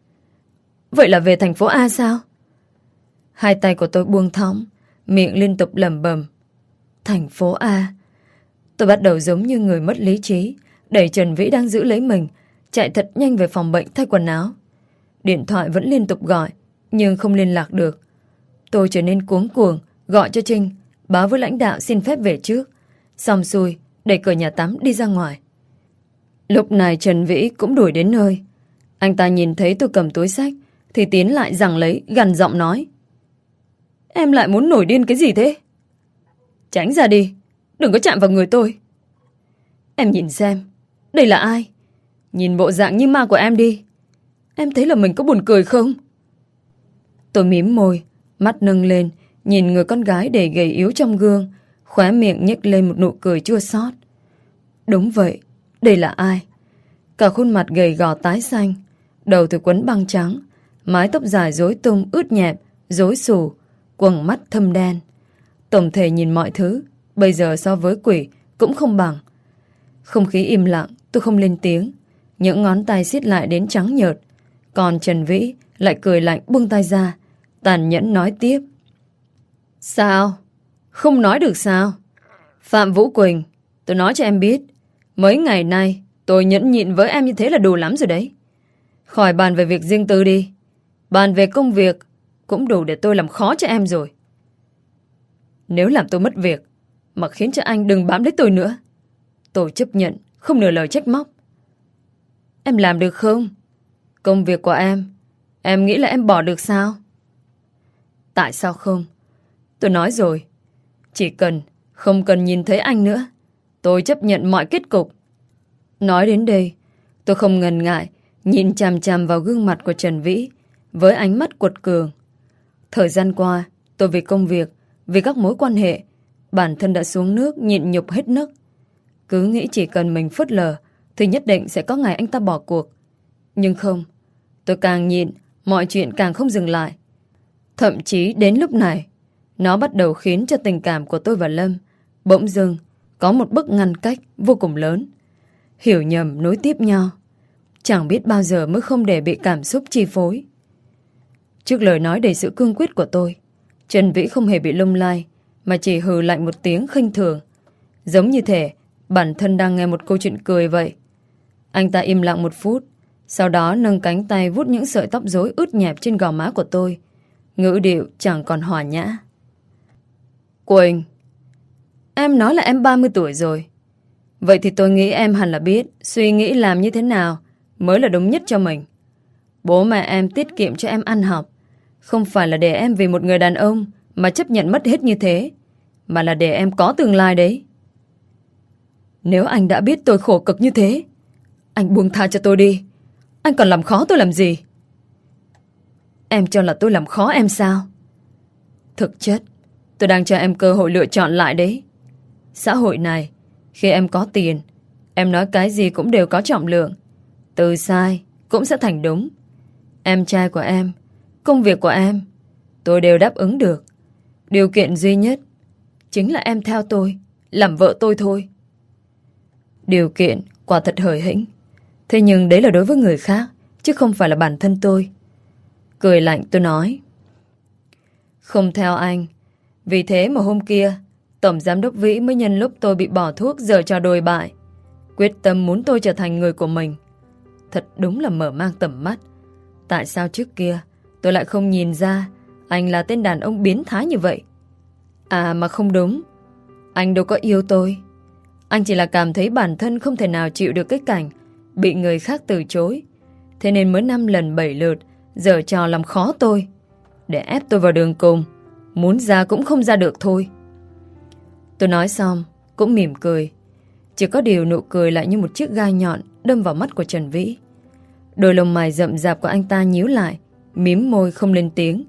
Vậy là về thành phố A sao? Hai tay của tôi buông thõng, miệng liên tục lẩm bẩm: Thành phố A. Tôi bắt đầu giống như người mất lý trí, đẩy Trần Vĩ đang giữ lấy mình, chạy thật nhanh về phòng bệnh thay quần áo. Điện thoại vẫn liên tục gọi, nhưng không liên lạc được. Tôi trở nên cuống cuồng, gọi cho Trinh, báo với lãnh đạo xin phép về trước. Xong xuôi, đẩy cửa nhà tắm đi ra ngoài. Lúc này Trần Vĩ cũng đuổi đến nơi. Anh ta nhìn thấy tôi cầm túi xách thì tiến lại giằng lấy, gằn giọng nói: Em lại muốn nổi điên cái gì thế? Tránh ra đi, đừng có chạm vào người tôi. Em nhìn xem, đây là ai? Nhìn bộ dạng như ma của em đi. Em thấy là mình có buồn cười không? Tôi mím môi, mắt nâng lên, nhìn người con gái để gầy yếu trong gương, khóe miệng nhếch lên một nụ cười chua xót. Đúng vậy, đây là ai? Cả khuôn mặt gầy gò tái xanh, đầu thì quấn băng trắng, mái tóc dài rối tung ướt nhẹp, rối xù, quầng mắt thâm đen. Tổng thể nhìn mọi thứ bây giờ so với quỷ cũng không bằng. Không khí im lặng, tôi không lên tiếng, những ngón tay siết lại đến trắng nhợt. Còn Trần Vĩ lại cười lạnh buông tay ra, tàn nhẫn nói tiếp: Sao? Không nói được sao? Phạm Vũ Quỳnh, tôi nói cho em biết, mấy ngày nay tôi nhẫn nhịn với em như thế là đủ lắm rồi đấy. Khỏi bàn về việc riêng tư đi, bàn về công việc cũng đủ để tôi làm khó cho em rồi. Nếu làm tôi mất việc mà khiến cho anh đừng bám lấy tôi nữa, tôi chấp nhận, không nửa lời trách móc. Em làm được không? Công việc của em, em nghĩ là em bỏ được sao? Tại sao không? Tôi nói rồi, chỉ cần không cần nhìn thấy anh nữa, tôi chấp nhận mọi kết cục. Nói đến đây, tôi không ngần ngại nhìn chằm chằm vào gương mặt của Trần Vĩ với ánh mắt quật cường. Thời gian qua, tôi vì công việc, vì các mối quan hệ, bản thân đã xuống nước nhịn nhục hết nấc. Cứ nghĩ chỉ cần mình phớt lờ thì nhất định sẽ có ngày anh ta bỏ cuộc. Nhưng không, tôi càng nhịn, mọi chuyện càng không dừng lại. Thậm chí đến lúc này, nó bắt đầu khiến cho tình cảm của tôi và Lâm bỗng dưng có một bức ngăn cách vô cùng lớn. Hiểu nhầm nối tiếp nhau, chẳng biết bao giờ mới không để bị cảm xúc chi phối. Trước lời nói đầy sự cương quyết của tôi, Trần Vĩ không hề bị lung lay, mà chỉ hừ lạnh một tiếng khinh thường, giống như thể bản thân đang nghe một câu chuyện cười vậy. Anh ta im lặng một phút, sau đó nâng cánh tay vuốt những sợi tóc rối ướt nhẹp trên gò má của tôi, ngữ điệu chẳng còn hòa nhã. Quỳnh, em nói là em ba mươi tuổi rồi. Vậy thì tôi nghĩ em hẳn là biết suy nghĩ làm như thế nào mới là đúng nhất cho mình. Bố mẹ em tiết kiệm cho em ăn học, không phải là để em vì một người đàn ông mà chấp nhận mất hết như thế, mà là để em có tương lai đấy. Nếu anh đã biết tôi khổ cực như thế, anh buông tha cho tôi đi. Anh còn làm khó tôi làm gì? Em cho là tôi làm khó em sao? Thực chất, tôi đang cho em cơ hội lựa chọn lại đấy. Xã hội này, khi em có tiền, em nói cái gì cũng đều có trọng lượng. Từ sai cũng sẽ thành đúng. Em trai của em, công việc của em, tôi đều đáp ứng được. Điều kiện duy nhất chính là em theo tôi, làm vợ tôi thôi. Điều kiện quả thật hời hĩnh, thế nhưng đấy là đối với người khác, chứ không phải là bản thân tôi. Cười lạnh tôi nói: Không theo anh. Vì thế mà hôm kia Tổng Giám đốc Vĩ mới nhân lúc tôi bị bỏ thuốc giở trò đồi bại, quyết tâm muốn tôi trở thành người của mình. Thật đúng là mở mang tầm mắt. Tại sao trước kia tôi lại không nhìn ra anh là tên đàn ông biến thái như vậy? À mà không đúng, anh đâu có yêu tôi, Anh chỉ là cảm thấy bản thân không thể nào chịu được cái cảnh bị người khác từ chối. Thế nên mới năm lần bảy lượt giở trò làm khó tôi, để ép tôi vào đường cùng. Muốn ra cũng không ra được thôi. Tôi nói xong cũng mỉm cười. Chỉ có điều nụ cười lại như một chiếc gai nhọn đâm vào mắt của Trần Vĩ. Đôi lông mày rậm rạp của anh ta nhíu lại, mím môi không lên tiếng.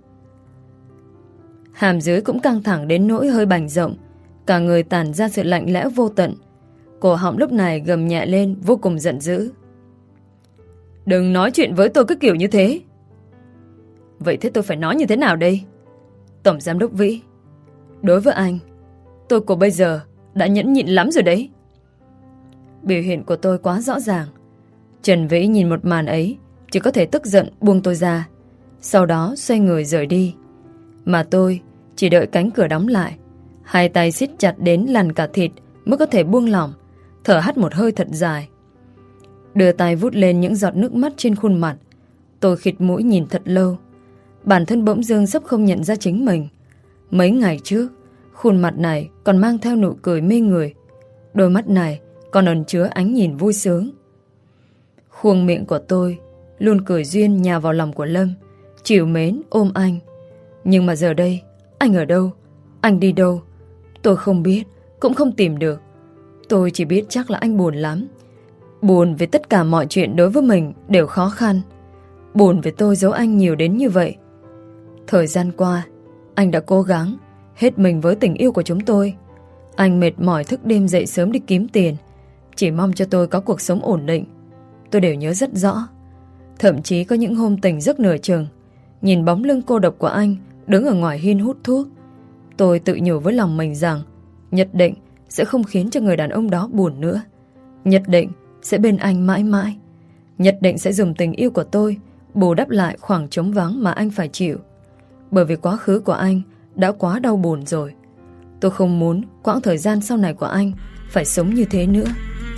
Hàm dưới cũng căng thẳng đến nỗi hơi bành rộng, cả người tản ra sự lạnh lẽo vô tận. Cổ họng lúc này gầm nhẹ lên vô cùng giận dữ. Đừng nói chuyện với tôi cái kiểu như thế. Vậy thế tôi phải nói như thế nào đây? Tổng giám đốc Vĩ, đối với anh, tôi của bây giờ đã nhẫn nhịn lắm rồi đấy. Biểu hiện của tôi quá rõ ràng. Trần Vĩ nhìn một màn ấy, chỉ có thể tức giận buông tôi ra, sau đó xoay người rời đi. Mà tôi chỉ đợi cánh cửa đóng lại, hai tay siết chặt đến lằn cả thịt mới có thể buông lỏng, thở hắt một hơi thật dài. Đưa tay vút lên những giọt nước mắt trên khuôn mặt. Tôi khịt mũi nhìn thật lâu. Bản thân bỗng dưng sắp không nhận ra chính mình. Mấy ngày trước, khuôn mặt này còn mang theo nụ cười mê người, đôi mắt này còn ẩn chứa ánh nhìn vui sướng. Khuôn miệng của tôi luôn cười duyên nhào vào lòng của Lâm, trìu mến ôm anh. Nhưng mà giờ đây, anh ở đâu? Anh đi đâu? Tôi không biết, cũng không tìm được. Tôi chỉ biết chắc là anh buồn lắm. Buồn vì tất cả mọi chuyện đối với mình đều khó khăn. Buồn vì tôi giấu anh nhiều đến như vậy. Thời gian qua, anh đã cố gắng hết mình với tình yêu của chúng tôi. Anh mệt mỏi thức đêm dậy sớm đi kiếm tiền, chỉ mong cho tôi có cuộc sống ổn định. Tôi đều nhớ rất rõ. Thậm chí có những hôm tỉnh giấc nửa chừng, nhìn bóng lưng cô độc của anh đứng ở ngoài hiên hút thuốc, tôi tự nhủ với lòng mình rằng nhất định sẽ không khiến cho người đàn ông đó buồn nữa. Nhất định sẽ bên anh mãi mãi. Nhất định sẽ dùng tình yêu của tôi bù đắp lại khoảng trống vắng mà anh phải chịu. Bởi vì quá khứ của anh đã quá đau buồn rồi. Tôi không muốn quãng thời gian sau này của anh phải sống như thế nữa.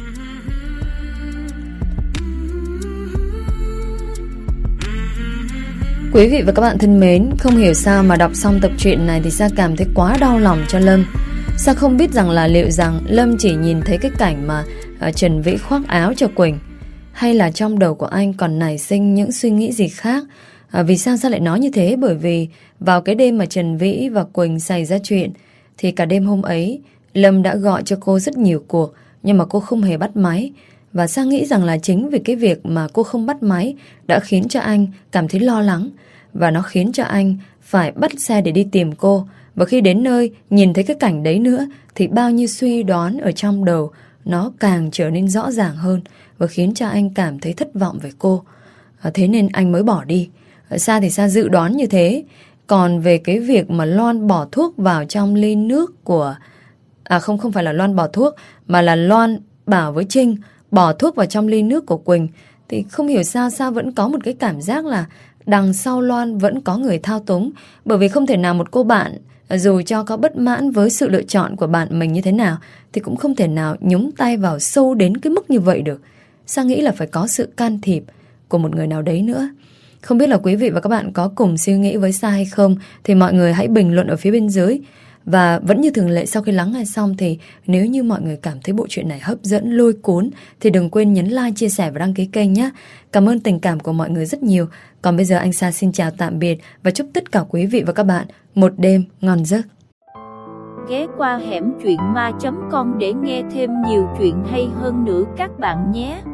Quý vị và các bạn thân mến, không hiểu sao mà đọc xong tập truyện này thì Sa cảm thấy quá đau lòng cho Lâm. Sa không biết rằng là liệu rằng Lâm chỉ nhìn thấy cái cảnh mà uh, Trần Vĩ khoác áo cho Quỳnh, hay là trong đầu của anh còn nảy sinh những suy nghĩ gì khác. À, vì sao Sa lại nói như thế? Bởi vì vào cái đêm mà Trần Vĩ và Quỳnh xảy ra chuyện thì cả đêm hôm ấy Lâm đã gọi cho cô rất nhiều cuộc, nhưng mà cô không hề bắt máy. Và Sa nghĩ rằng là chính vì cái việc mà cô không bắt máy đã khiến cho anh cảm thấy lo lắng, và nó khiến cho anh phải bắt xe để đi tìm cô. Và khi đến nơi nhìn thấy cái cảnh đấy nữa thì bao nhiêu suy đoán ở trong đầu nó càng trở nên rõ ràng hơn, và khiến cho anh cảm thấy thất vọng về cô. à, Thế nên anh mới bỏ đi. Sa thì Sa dự đoán như thế. Còn về cái việc mà Loan bỏ thuốc vào trong ly nước của... À không, không phải là Loan bỏ thuốc, mà là Loan bảo với Trinh bỏ thuốc vào trong ly nước của Quỳnh, thì không hiểu sao Sa vẫn có một cái cảm giác là đằng sau Loan vẫn có người thao túng. Bởi vì không thể nào một cô bạn, dù cho có bất mãn với sự lựa chọn của bạn mình như thế nào, thì cũng không thể nào nhúng tay vào sâu đến cái mức như vậy được. Sa nghĩ là phải có sự can thiệp của một người nào đấy nữa. Không biết là quý vị và các bạn có cùng suy nghĩ với Sa hay không, thì mọi người hãy bình luận ở phía bên dưới. Và vẫn như thường lệ, sau khi lắng nghe xong thì nếu như mọi người cảm thấy bộ truyện này hấp dẫn, lôi cuốn thì đừng quên nhấn like, chia sẻ và đăng ký kênh nhé. Cảm ơn tình cảm của mọi người rất nhiều. Còn bây giờ anh Sa xin chào tạm biệt và chúc tất cả quý vị và các bạn một đêm ngon giấc. Ghé qua hẻm truyện ma chấm com để nghe thêm nhiều chuyện hay hơn nữa các bạn nhé.